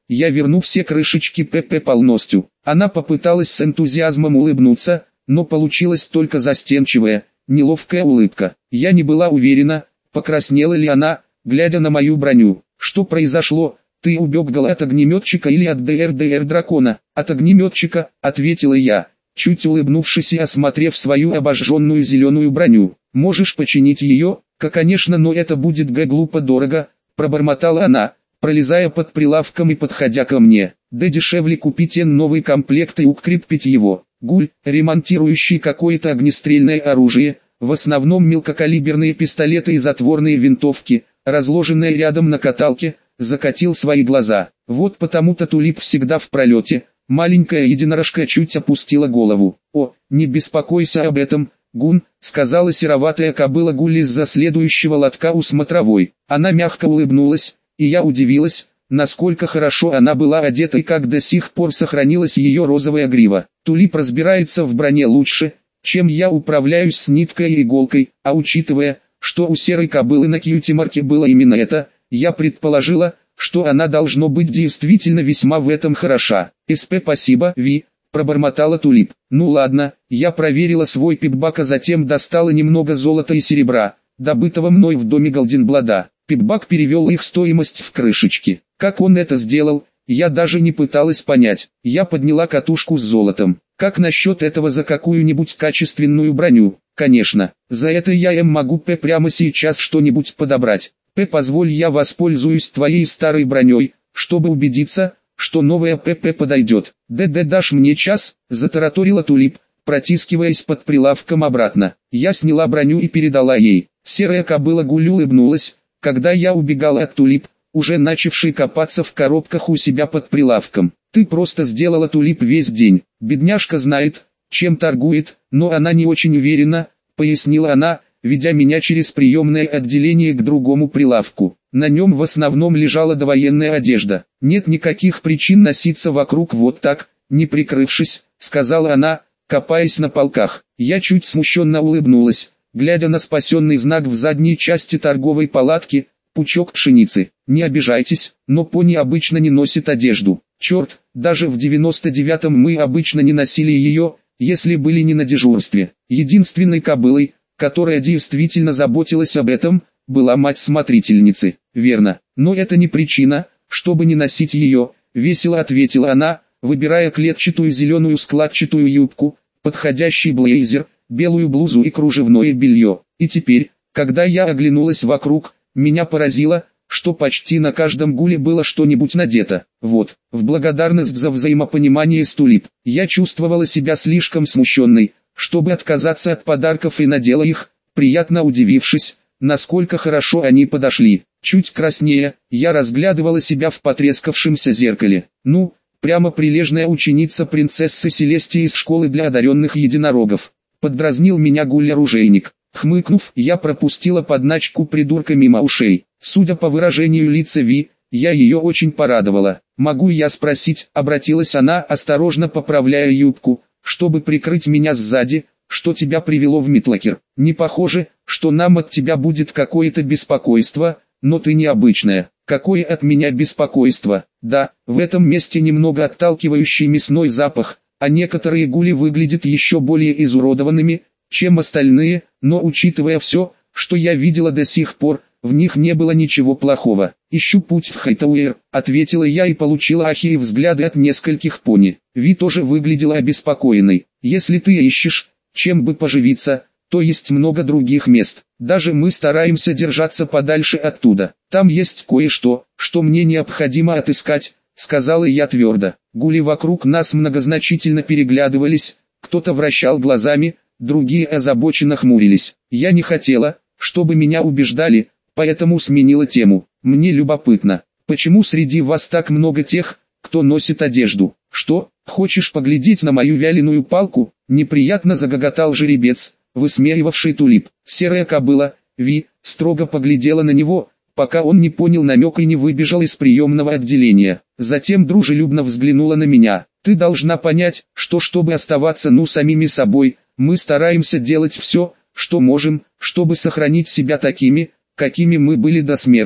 я верну все крышечки ПП полностью. Она попыталась с энтузиазмом улыбнуться, но получилась только застенчивая, неловкая улыбка. Я не была уверена, покраснела ли она, глядя на мою броню. Что произошло? Ты убегала от огнеметчика или от ДРДР дракона? От огнеметчика, ответила я, чуть улыбнувшись и осмотрев свою обожженную зеленую броню. Можешь починить ее? Конечно, но это будет г глупо дорого, пробормотала она, пролезая под прилавком и подходя ко мне. Да дешевле купить новый комплект и укрепить его. Гуль, ремонтирующий какое-то огнестрельное оружие, в основном мелкокалиберные пистолеты и затворные винтовки, разложенные рядом на каталке, закатил свои глаза. Вот потому-то Тулип всегда в пролете. Маленькая единорожка чуть опустила голову. О, не беспокойся об этом, Гун, сказала сероватая кобыла Гуль из-за следующего лотка у смотровой. Она мягко улыбнулась, и я удивилась, насколько хорошо она была одета и как до сих пор сохранилась ее розовая грива. Тулип разбирается в броне лучше, чем я управляюсь с ниткой и иголкой, а учитывая, что у серой кобылы на кьюти-марке было именно это, я предположила, что она должно быть действительно весьма в этом хороша. СП спасибо, Ви, пробормотала Тулип. Ну ладно, я проверила свой пипбак, а затем достала немного золота и серебра, добытого мной в доме Голденблада. Пипбак перевел их стоимость в крышечки. Как он это сделал, я даже не пыталась понять. Я подняла катушку с золотом. Как насчет этого за какую-нибудь качественную броню? Конечно, за это я им могу П прямо сейчас что-нибудь подобрать. П, позволь, я воспользуюсь твоей старой броней, чтобы убедиться, что новая ПП подойдет. ДД, дашь мне час? Затараторила Тулип, протискиваясь под прилавком обратно. Я сняла броню и передала ей. Серая кобыла Гуль улыбнулась, когда я убегала от Тулип, уже начавшей копаться в коробках у себя под прилавком. Ты просто сделала Тулип весь день. Бедняжка знает, чем торгует, но она не очень уверена, пояснила она, ведя меня через приемное отделение к другому прилавку. На нем в основном лежала довоенная одежда. Нет никаких причин носиться вокруг вот так, не прикрывшись, сказала она, копаясь на полках. Я чуть смущенно улыбнулась, глядя на спасенный знак в задней части торговой палатки, пучок пшеницы. Не обижайтесь, но пони обычно не носит одежду. Черт, даже в девяносто девятом мы обычно не носили ее, если были не на дежурстве. Единственной кобылой, которая действительно заботилась об этом, была мать смотрительницы. Верно, но это не причина, чтобы не носить ее, весело ответила она, выбирая клетчатую зеленую складчатую юбку, подходящий блейзер, белую блузу и кружевное белье. И теперь, когда я оглянулась вокруг, меня поразило, что почти на каждом гуле было что-нибудь надето. Вот, в благодарность за взаимопонимание с Тулип, я чувствовала себя слишком смущенной, чтобы отказаться от подарков, и надела их, приятно удивившись, насколько хорошо они подошли. Чуть краснее, я разглядывала себя в потрескавшемся зеркале. Ну, прямо прилежная ученица принцессы Селестии из школы для одаренных единорогов. Поддразнил меня гуль-оружейник. Хмыкнув, я пропустила подначку придурка мимо ушей. Судя по выражению лица Ви, я ее очень порадовала. «Могу я спросить?» — обратилась она, осторожно поправляя юбку, чтобы прикрыть меня сзади, «что тебя привело в Митлакер? Не похоже, что нам от тебя будет какое-то беспокойство, но ты необычная». «Какое от меня беспокойство?» «Да, в этом месте немного отталкивающий мясной запах, а некоторые гули выглядят еще более изуродованными, чем остальные, но учитывая все, что я видела до сих пор, в них не было ничего плохого. «Ищу путь в Хайтауэр», — ответила я и получила ахи и взгляды от нескольких пони. Ви тоже выглядела обеспокоенной. «Если ты ищешь, чем бы поживиться, то есть много других мест. Даже мы стараемся держаться подальше оттуда. Там есть кое-что, что мне необходимо отыскать», — сказала я твердо. Гули вокруг нас многозначительно переглядывались, кто-то вращал глазами, другие озабоченно хмурились. Я не хотела, чтобы меня убеждали, поэтому сменила тему. «Мне любопытно, почему среди вас так много тех, кто носит одежду? Что, хочешь поглядеть на мою вяленую палку?» Неприятно загоготал жеребец, высмеивавший Тулип. Серая кобыла, Ви, строго поглядела на него, пока он не понял намека и не выбежал из приемного отделения. Затем дружелюбно взглянула на меня. «Ты должна понять, что чтобы оставаться ну самими собой, мы стараемся делать все, что можем, чтобы сохранить себя такими, какими мы были до смерти.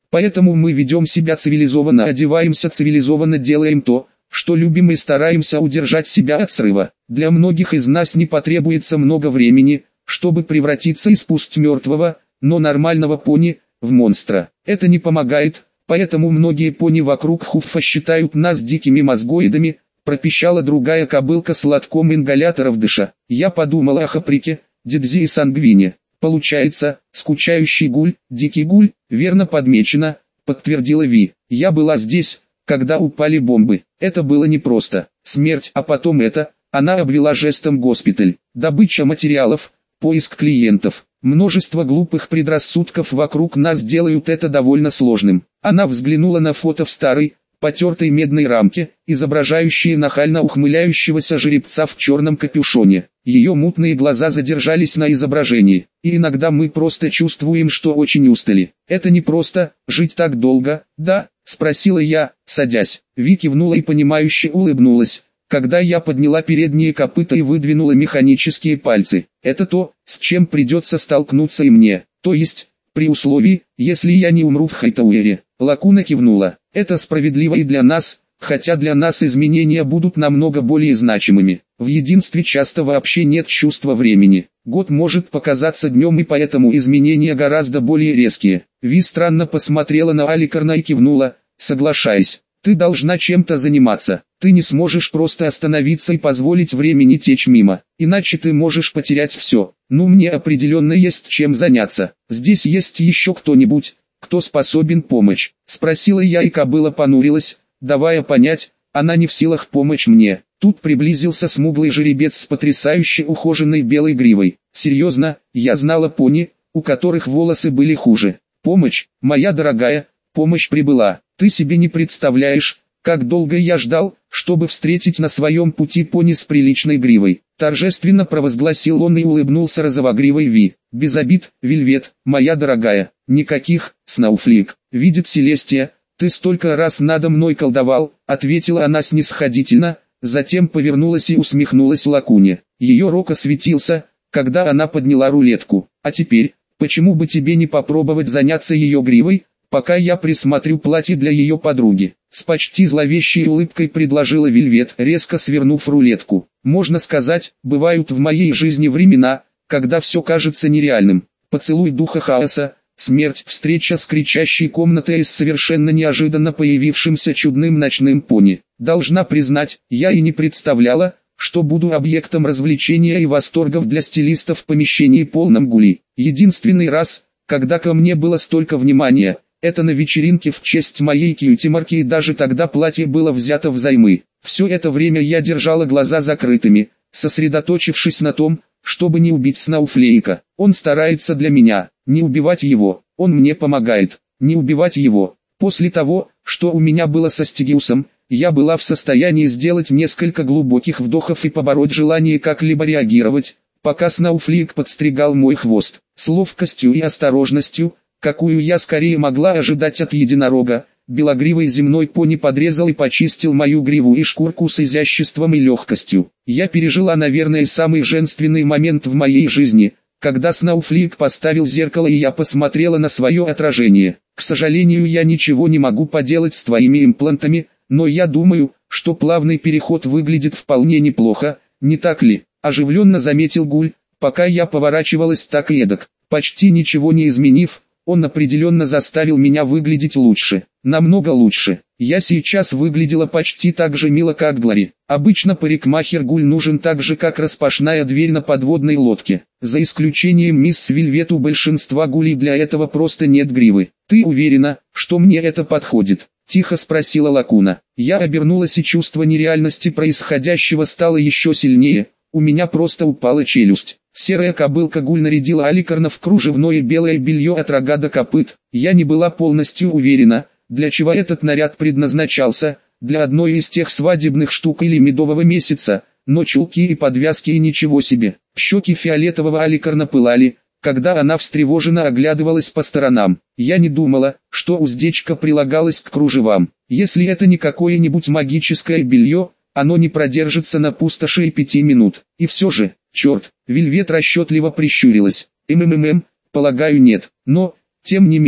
Поэтому мы ведем себя цивилизованно, одеваемся цивилизованно, делаем то, что любим, и стараемся удержать себя от срыва. Для многих из нас не потребуется много времени, чтобы превратиться из пусть мертвого, но нормального пони, в монстра. Это не помогает, поэтому многие пони вокруг Хуффа считают нас дикими мозгоидами, пропищала другая кобылка с лотком ингаляторов дыша. Я подумала о Хаприке, Дидзи и Сангвине. Получается, скучающий гуль, дикий гуль, верно подмечено, подтвердила Ви. Я была здесь, когда упали бомбы. Это было непросто. Смерть, а потом это, она обвела жестом госпиталь. Добыча материалов, поиск клиентов. Множество глупых предрассудков вокруг нас делают это довольно сложным. Она взглянула на фото в старой, потертой медной рамке, изображающие нахально ухмыляющегося жеребца в черном капюшоне. Ее мутные глаза задержались на изображении, и иногда мы просто чувствуем, что очень устали. Это не просто, жить так долго, да? Спросила я, садясь. Ви кивнула и понимающе улыбнулась, когда я подняла передние копыта и выдвинула механические пальцы. Это то, с чем придется столкнуться и мне, то есть, при условии, если я не умру в Хайтауэре. Лакуна кивнула. Это справедливо и для нас, хотя для нас изменения будут намного более значимыми. В единстве часто вообще нет чувства времени. Год может показаться днем, и поэтому изменения гораздо более резкие. Ви странно посмотрела на Аликарна и кивнула, соглашаясь. Ты должна чем-то заниматься. Ты не сможешь просто остановиться и позволить времени течь мимо, иначе ты можешь потерять все. Ну, мне определенно есть чем заняться. Здесь есть еще кто-нибудь, кто способен помочь? Спросила я, и кобыла понурилась, давая понять, она не в силах помочь мне. Тут приблизился смуглый жеребец с потрясающе ухоженной белой гривой. Серьезно, я знала пони, у которых волосы были хуже. Помощь, моя дорогая, помощь прибыла. Ты себе не представляешь, как долго я ждал, чтобы встретить на своем пути пони с приличной гривой. Торжественно провозгласил он и улыбнулся розовогривой Ви. Без обид, Вельвет, моя дорогая, никаких, Сноуфлик. Видит Селестия, ты столько раз надо мной колдовал, ответила она снисходительно, затем повернулась и усмехнулась Лакуне. Ее рог осветился, когда она подняла рулетку. А теперь, почему бы тебе не попробовать заняться ее гривой, пока я присмотрю платье для ее подруги? С почти зловещей улыбкой предложила Вельвет, резко свернув рулетку. Можно сказать, бывают в моей жизни времена, когда все кажется нереальным. Поцелуй духа хаоса, смерть, встреча с кричащей комнатой и с совершенно неожиданно появившимся чудным ночным пони. Должна признать, я и не представляла, что буду объектом развлечения и восторгов для стилистов в помещении полном гули. Единственный раз, когда ко мне было столько внимания, это на вечеринке в честь моей кьюти-марки, и даже тогда платье было взято взаймы. Все это время я держала глаза закрытыми, сосредоточившись на том, чтобы не убить Сноуфлейка. Он старается для меня, не убивать его, он мне помогает, не убивать его. После того, что у меня было со Стигиусом, я была в состоянии сделать несколько глубоких вдохов и побороть желание как-либо реагировать, пока Сноуфлейк подстригал мой хвост. С ловкостью и осторожностью, какую я скорее могла ожидать от единорога, белогривый земной пони подрезал и почистил мою гриву и шкурку с изяществом и легкостью. Я пережила, наверное, самый женственный момент в моей жизни, когда Сноуфлейк поставил зеркало и я посмотрела на свое отражение. К сожалению, я ничего не могу поделать с твоими имплантами, но я думаю, что плавный переход выглядит вполне неплохо, не так ли? Оживленно заметил Гуль, пока я поворачивалась так и эдак. Почти ничего не изменив, он определенно заставил меня выглядеть лучше, намного лучше. Я сейчас выглядела почти так же мило, как Глори. Обычно парикмахер Гуль нужен так же, как распашная дверь на подводной лодке. За исключением мисс Вельвет, у большинства гулей для этого просто нет гривы. Ты уверена, что мне это подходит? Тихо спросила Лакуна. Я обернулась, и чувство нереальности происходящего стало еще сильнее. У меня просто упала челюсть. Серая кобылка Гуль нарядила Аликарна в кружевное белое белье от рога до копыт. Я не была полностью уверена, для чего этот наряд предназначался, для одной из тех свадебных штук или медового месяца, но чулки и подвязки и ничего себе. Щеки фиолетового Аликарна пылали, когда она встревоженно оглядывалась по сторонам. Я не думала, что уздечка прилагалась к кружевам. Если это не какое-нибудь магическое белье, оно не продержится на пустоши и пяти минут. И все же, черт, Вельвет расчетливо прищурилась. МММ, полагаю, нет. Но, тем не менее,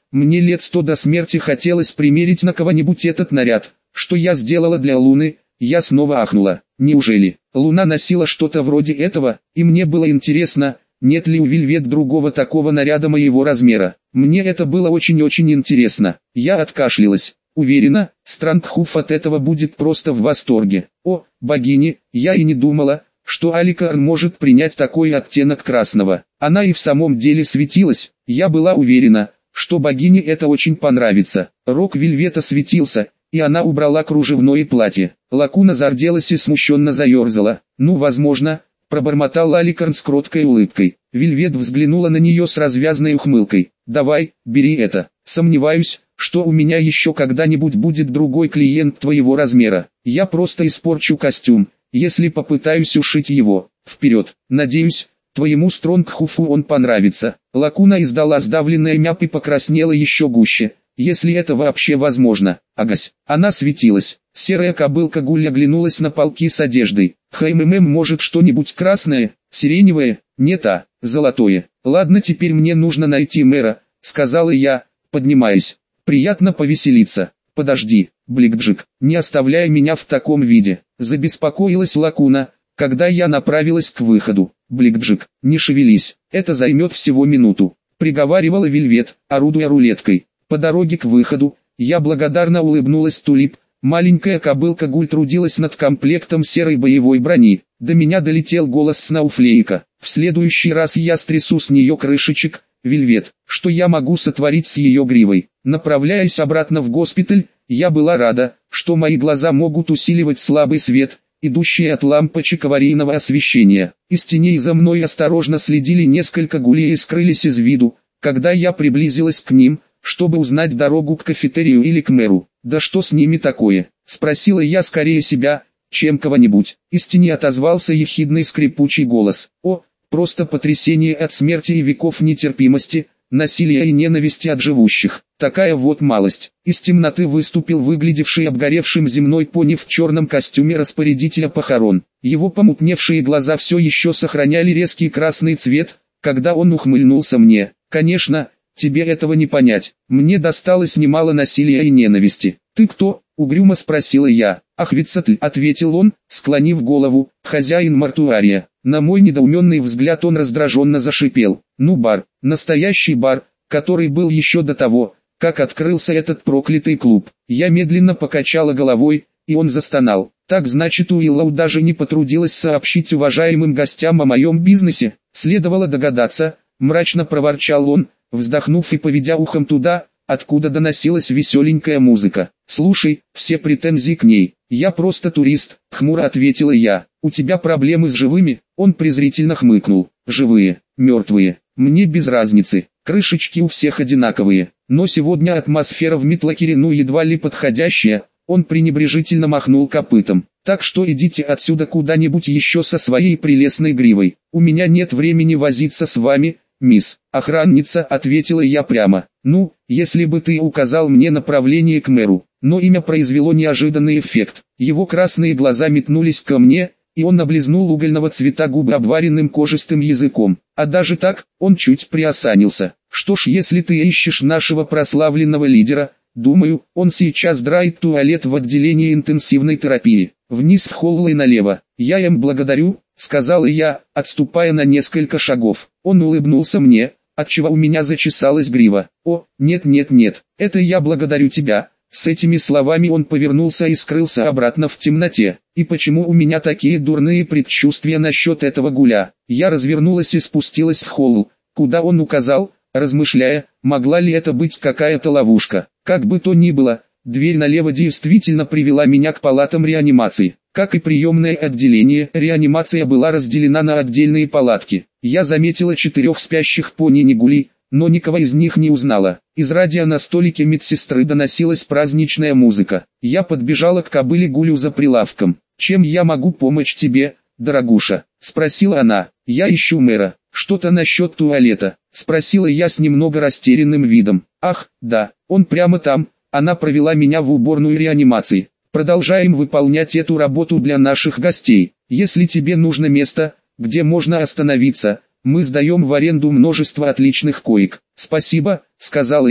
мне лет сто до смерти хотелось примерить на кого-нибудь этот наряд, что я сделала для Луны. Я снова ахнула. Неужели Луна носила что-то вроде этого, и мне было интересно, нет ли у Вельвет другого такого наряда моего размера. Мне это было очень-очень интересно. Я откашлялась. Уверена, Странгхуф от этого будет просто в восторге. О, богини, я и не думала, что Аликарн может принять такой оттенок красного. Она и в самом деле светилась. Я была уверена, что богине это очень понравится. Рог Вельвета светился, и она убрала кружевное платье. Лакуна зарделась и смущенно заерзала. «Ну, возможно», — пробормотал Аликарн с кроткой улыбкой. Вельвет взглянула на нее с развязной ухмылкой. «Давай, бери это. Сомневаюсь, что у меня еще когда-нибудь будет другой клиент твоего размера. Я просто испорчу костюм, если попытаюсь ушить его. Вперед. Надеюсь, твоему Стронгхуфу он понравится». Лакуна издала сдавленное мяп и покраснела еще гуще. Если это вообще возможно. Агась. Она светилась. Серая кобылка Гуль оглянулась на полки с одеждой. «Хмм, может что-нибудь красное, сиреневое, нет, а, золотое. Ладно, теперь мне нужно найти мэра», — сказала я, поднимаясь. «Приятно повеселиться. Подожди, Бликджик, не оставляй меня в таком виде», — забеспокоилась Лакуна, когда я направилась к выходу. «Бликджик, не шевелись, это займет всего минуту», — приговаривала Вельвет, орудуя рулеткой. По дороге к выходу, я благодарно улыбнулась Тулип. Маленькая кобылка Гуль трудилась над комплектом серой боевой брони. До меня долетел голос Сноуфлейка. «В следующий раз я стрясу с нее крышечек, Вельвет, что я могу сотворить с ее гривой». Направляясь обратно в госпиталь, я была рада, что мои глаза могут усиливать слабый свет, идущий от лампочек аварийного освещения. Из теней за мной осторожно следили несколько гулей и скрылись из виду, когда я приблизилась к ним, чтобы узнать дорогу к кафетерию или к мэру. «Да что с ними такое?» — спросила я скорее себя, чем кого-нибудь. Из тени отозвался ехидный скрипучий голос. «О, просто потрясение от смерти и веков нетерпимости, насилия и ненависти от живущих. Такая вот малость». Из темноты выступил выглядевший обгоревшим земной пони в черном костюме распорядителя похорон. Его помутневшие глаза все еще сохраняли резкий красный цвет, когда он ухмыльнулся мне. «Конечно, тебе этого не понять. Мне досталось немало насилия и ненависти». «Ты кто?» — угрюмо спросила я. «Ахвицатль», — ответил он, склонив голову, «хозяин мортуария». На мой недоуменный взгляд он раздраженно зашипел. «Ну бар, настоящий бар, который был еще до того, как открылся этот проклятый клуб». Я медленно покачала головой, и он застонал. «Так значит, Уиллоу даже не потрудилась сообщить уважаемым гостям о моем бизнесе?» «Следовало догадаться», — мрачно проворчал он, вздохнув и поведя ухом туда, откуда доносилась веселенькая музыка. «Слушай, все претензии к ней. Я просто турист», — хмуро ответила я. «У тебя проблемы с живыми?» Он презрительно хмыкнул. «Живые, мертвые, мне без разницы. Крышечки у всех одинаковые. Но сегодня атмосфера в Митлакере ну едва ли подходящая». Он пренебрежительно махнул копытом. «Так что идите отсюда куда-нибудь еще со своей прелестной гривой. У меня нет времени возиться с вами, мисс охранница», — ответила я прямо. «Ну, если бы ты указал мне направление к мэру». Но имя произвело неожиданный эффект. Его красные глаза метнулись ко мне, и он облизнул угольного цвета губы обваренным кожистым языком. А даже так, он чуть приосанился. «Что ж, если ты ищешь нашего прославленного лидера, думаю, он сейчас драет туалет в отделении интенсивной терапии. Вниз в холл и налево». «Я им благодарю», — сказала я, отступая на несколько шагов. Он улыбнулся мне, отчего у меня зачесалась грива. «О, нет-нет-нет, это я благодарю тебя». С этими словами он повернулся и скрылся обратно в темноте. И почему у меня такие дурные предчувствия насчет этого гуля? Я развернулась и спустилась в холл, куда он указал, размышляя, могла ли это быть какая-то ловушка. Как бы то ни было, дверь налево действительно привела меня к палатам реанимации. Как и приемное отделение, реанимация была разделена на отдельные палатки. Я заметила четырех спящих пони-нигулей, но никого из них не узнала. Из радио на столике медсестры доносилась праздничная музыка. Я подбежала к кобыле Гулю за прилавком. «Чем я могу помочь тебе, дорогуша?» — спросила она. «Я ищу мэра. Что-то насчет туалета?» — спросила я с немного растерянным видом. «Ах, да, он прямо там». Она провела меня в уборную реанимации. «Продолжаем выполнять эту работу для наших гостей. Если тебе нужно место, где можно остановиться, мы сдаем в аренду множество отличных коек». «Спасибо», — сказала я,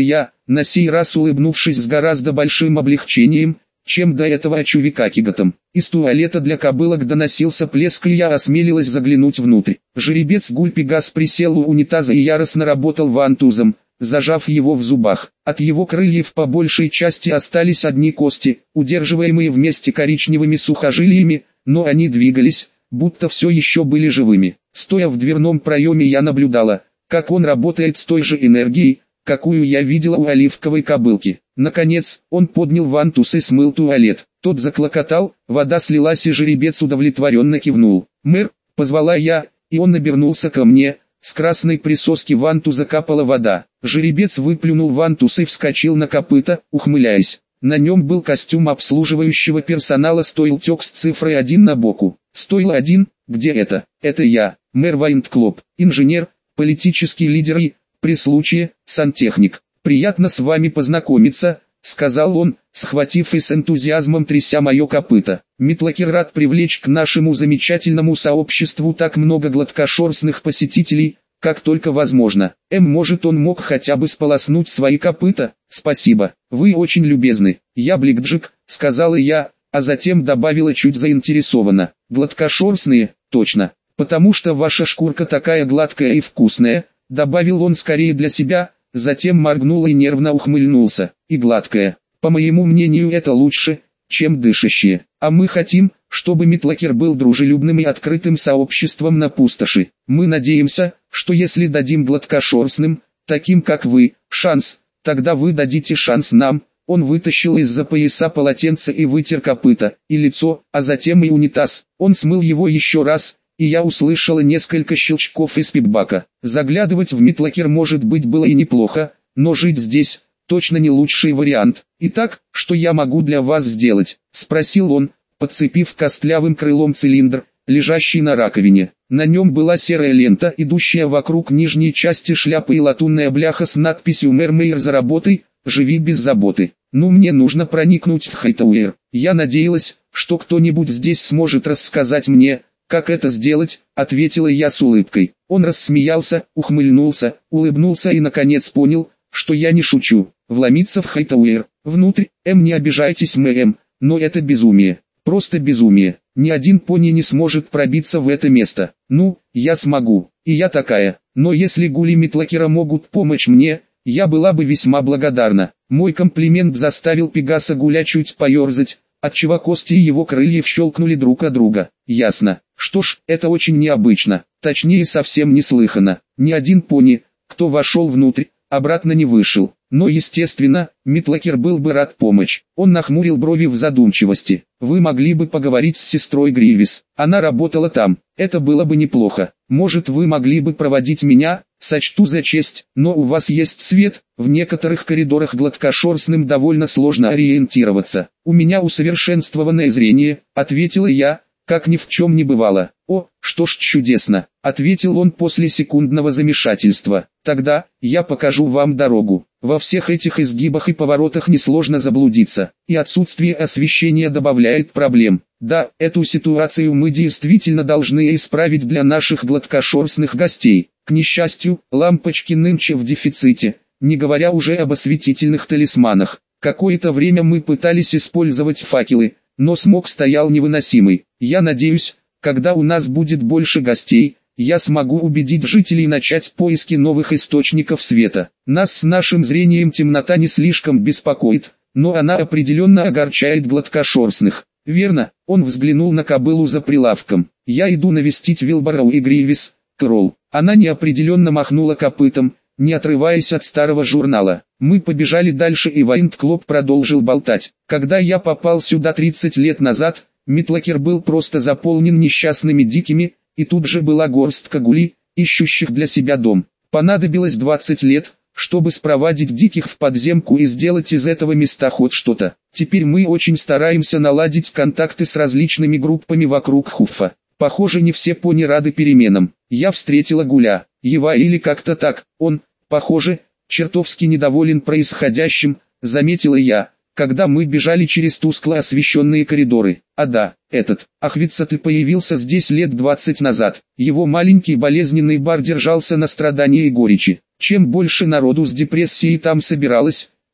на сей раз улыбнувшись с гораздо большим облегчением, чем до этого очувикакигатом. Из туалета для кобылок доносился плеск, и я осмелилась заглянуть внутрь. Жеребец Гульпегас присел у унитаза и яростно работал вантузом, зажав его в зубах. От его крыльев по большей части остались одни кости, удерживаемые вместе коричневыми сухожилиями, но они двигались, будто все еще были живыми. Стоя в дверном проеме, я наблюдала, как он работает с той же энергией, какую я видела у оливковой кобылки. Наконец, он поднял вантуз и смыл туалет. Тот заклокотал, вода слилась, и жеребец удовлетворенно кивнул. «Мэр», — позвала я, и он обернулся ко мне. С красной присоски вантуза капала вода. Жеребец выплюнул вантуз и вскочил на копыта, ухмыляясь. На нем был костюм обслуживающего персонала, стоил-тек с цифрой один на боку. Стоил один, где это? Это я, мэр Вайнтклоп, инженер, политический лидер и, при случае, сантехник. «Приятно с вами познакомиться», — сказал он, схватив и с энтузиазмом тряся мое копыто. «Митлакер рад привлечь к нашему замечательному сообществу так много гладкошерстных посетителей, как только возможно. Эм, может, он мог хотя бы сполоснуть свои копыта? Спасибо, вы очень любезны. Я Бликджик», — сказала я, а затем добавила чуть заинтересованно. «Гладкошерстные, точно, потому что ваша шкурка такая гладкая и вкусная», — добавил он скорее для себя, затем моргнул и нервно ухмыльнулся. «И гладкая. По моему мнению, это лучше, чем дышащие. А мы хотим, чтобы Митлакер был дружелюбным и открытым сообществом на пустоши. Мы надеемся, что если дадим гладкошерстным, таким как вы, шанс, тогда вы дадите шанс нам». Он вытащил из-за пояса полотенце и вытер копыта, и лицо, а затем и унитаз. Он смыл его еще раз, и я услышала несколько щелчков из пипбака. Заглядывать в Митлакер, может быть, было и неплохо, но жить здесь точно не лучший вариант. «Итак, что я могу для вас сделать?» — спросил он, подцепив костлявым крылом цилиндр, лежащий на раковине. На нем была серая лента, идущая вокруг нижней части шляпы, и латунная бляха с надписью «Мэр Мейер, за работой, живи без заботы». «Ну, мне нужно проникнуть в Хайтауэр. Я надеялась, что кто-нибудь здесь сможет рассказать мне, как это сделать», — ответила я с улыбкой. Он рассмеялся, ухмыльнулся, улыбнулся и наконец понял, что я не шучу. «Вломиться в Хайтауэр, внутрь, эм, не обижайтесь, мэм, но это безумие, просто безумие. Ни один пони не сможет пробиться в это место. Ну, я смогу, и я такая, но если гули Митлакера могут помочь мне, я была бы весьма благодарна». Мой комплимент заставил Пегаса Гуля чуть поерзать, отчего кости его крыльев щелкнули друг от друга. «Ясно. Что ж, это очень необычно, точнее совсем неслыханно. Ни один пони, кто вошел внутрь, обратно не вышел. Но естественно, Митлакер был бы рад помочь». Он нахмурил брови в задумчивости. «Вы могли бы поговорить с сестрой Гривис, она работала там, это было бы неплохо. Может, вы могли бы проводить меня, сочту за честь, но у вас есть свет, в некоторых коридорах гладкошерстным довольно сложно ориентироваться». «У меня усовершенствованное зрение», — ответила я, как ни в чем не бывало. «О, что ж, чудесно», — ответил он после секундного замешательства. «Тогда, я покажу вам дорогу. Во всех этих изгибах и поворотах несложно заблудиться, и отсутствие освещения добавляет проблем. Да, эту ситуацию мы действительно должны исправить для наших гладкошерстных гостей. К несчастью, лампочки нынче в дефиците, не говоря уже об осветительных талисманах. Какое-то время мы пытались использовать факелы, но смог стоял невыносимый. Я надеюсь, когда у нас будет больше гостей, я смогу убедить жителей начать поиски новых источников света. Нас с нашим зрением темнота не слишком беспокоит, но она определенно огорчает гладкошерстных». «Верно», — он взглянул на кобылу за прилавком. «Я иду навестить Вилбороу и Гривис, Кролл». Она неопределенно махнула копытом, не отрываясь от старого журнала. Мы побежали дальше, и Вайнтклоп продолжил болтать. «Когда я попал сюда тридцать лет назад, Митлакер был просто заполнен несчастными дикими, и тут же была горстка гули, ищущих для себя дом. Понадобилось двадцать лет, чтобы спровадить диких в подземку и сделать из этого места хоть что-то. Теперь мы очень стараемся наладить контакты с различными группами вокруг Хуффа. Похоже, не все пони рады переменам. Я встретила Гуля, Ева или как-то так, он, похоже, чертовски недоволен происходящим», — заметила я, когда мы бежали через тускло освещенные коридоры. «А да, этот, Ахвицатль появился здесь лет двадцать назад. Его маленький болезненный бар держался на страдания и горечи. Чем больше народу с депрессией там собиралось,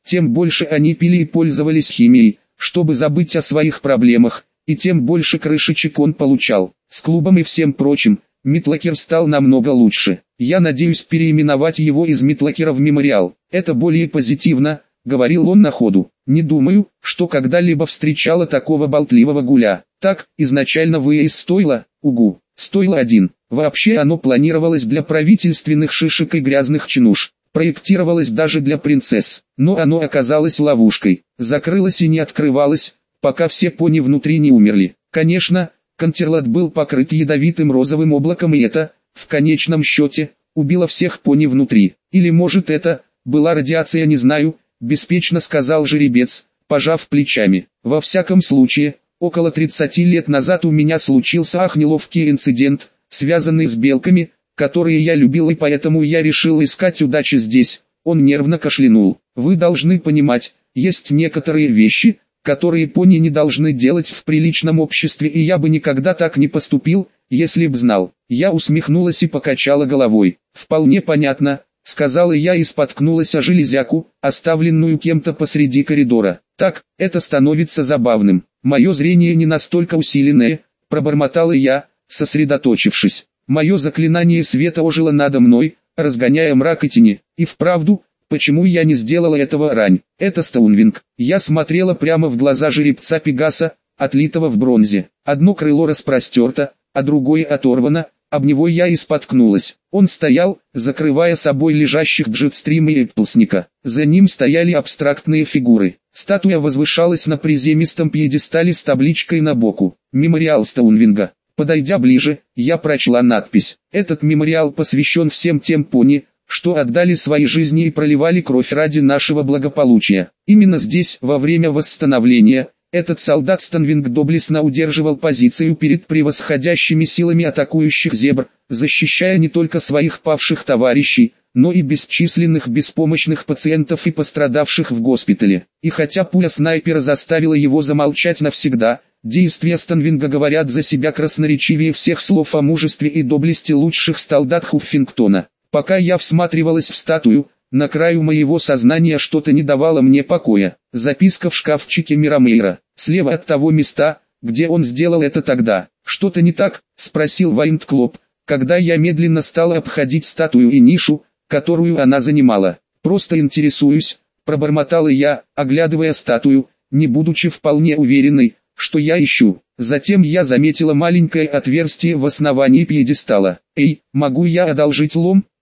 тем больше они пили и пользовались химией, чтобы забыть о своих проблемах, и тем больше крышечек он получал. С клубом и всем прочим, Митлакер стал намного лучше. Я надеюсь переименовать его из Митлакера в Мемориал. Это более позитивно, говорил он на ходу. Не думаю, что когда-либо встречала такого болтливого гуля. Так, изначально вы из стойла, угу, стойло один. Вообще оно планировалось для правительственных шишек и грязных чинуш. Проектировалось даже для принцесс. Но оно оказалось ловушкой. Закрылось и не открывалось, пока все пони внутри не умерли. Конечно, Контерлот был покрыт ядовитым розовым облаком, и это, в конечном счете, убило всех пони внутри. Или может это была радиация, не знаю, беспечно сказал жеребец, пожав плечами. Во всяком случае, около тридцати лет назад у меня случился ах неловкий инцидент, связанный с белками, которые я любил, и поэтому я решил искать удачи здесь. Он нервно кашлянул. Вы должны понимать, есть некоторые вещи, которые пони не должны делать в приличном обществе, и я бы никогда так не поступил, если б знал. Я усмехнулась и покачала головой. Вполне понятно, сказала я и споткнулась о железяку, оставленную кем-то посреди коридора. Так, это становится забавным. Мое зрение не настолько усиленное, пробормотала я, сосредоточившись. Мое заклинание света ожило надо мной, разгоняя мрак и тени. И вправду, почему я не сделала этого рань? Это Стоунвинг. Я смотрела прямо в глаза жеребца Пегаса, отлитого в бронзе. Одно крыло распростерто, а другое оторвано, об него я и споткнулась. Он стоял, закрывая собой лежащих Джетстрима и Эпплсника. За ним стояли абстрактные фигуры. Статуя возвышалась на приземистом пьедестале с табличкой на боку. Мемориал Стоунвинга. Подойдя ближе, я прочла надпись. Этот мемориал посвящен всем тем пони, что отдали свои жизни и проливали кровь ради нашего благополучия. Именно здесь, во время восстановления, этот солдат Стоунвинг доблестно удерживал позицию перед превосходящими силами атакующих зебр, защищая не только своих павших товарищей, но и бесчисленных беспомощных пациентов и пострадавших в госпитале. И хотя пуля снайпера заставила его замолчать навсегда, действия Стоунвинга говорят за себя красноречивее всех слов о мужестве и доблести лучших солдат Хуффингтона. Пока я всматривалась в статую, на краю моего сознания что-то не давало мне покоя. Записка в шкафчике Мирамейра, слева от того места, где он сделал это тогда. «Что-то не так?» – спросил Вайндклоп, когда я медленно стала обходить статую и нишу, которую она занимала. «Просто интересуюсь», – пробормотала я, оглядывая статую, не будучи вполне уверенной, что я ищу. Затем я заметила маленькое отверстие в основании пьедестала. «Эй, могу я одолжить лом?»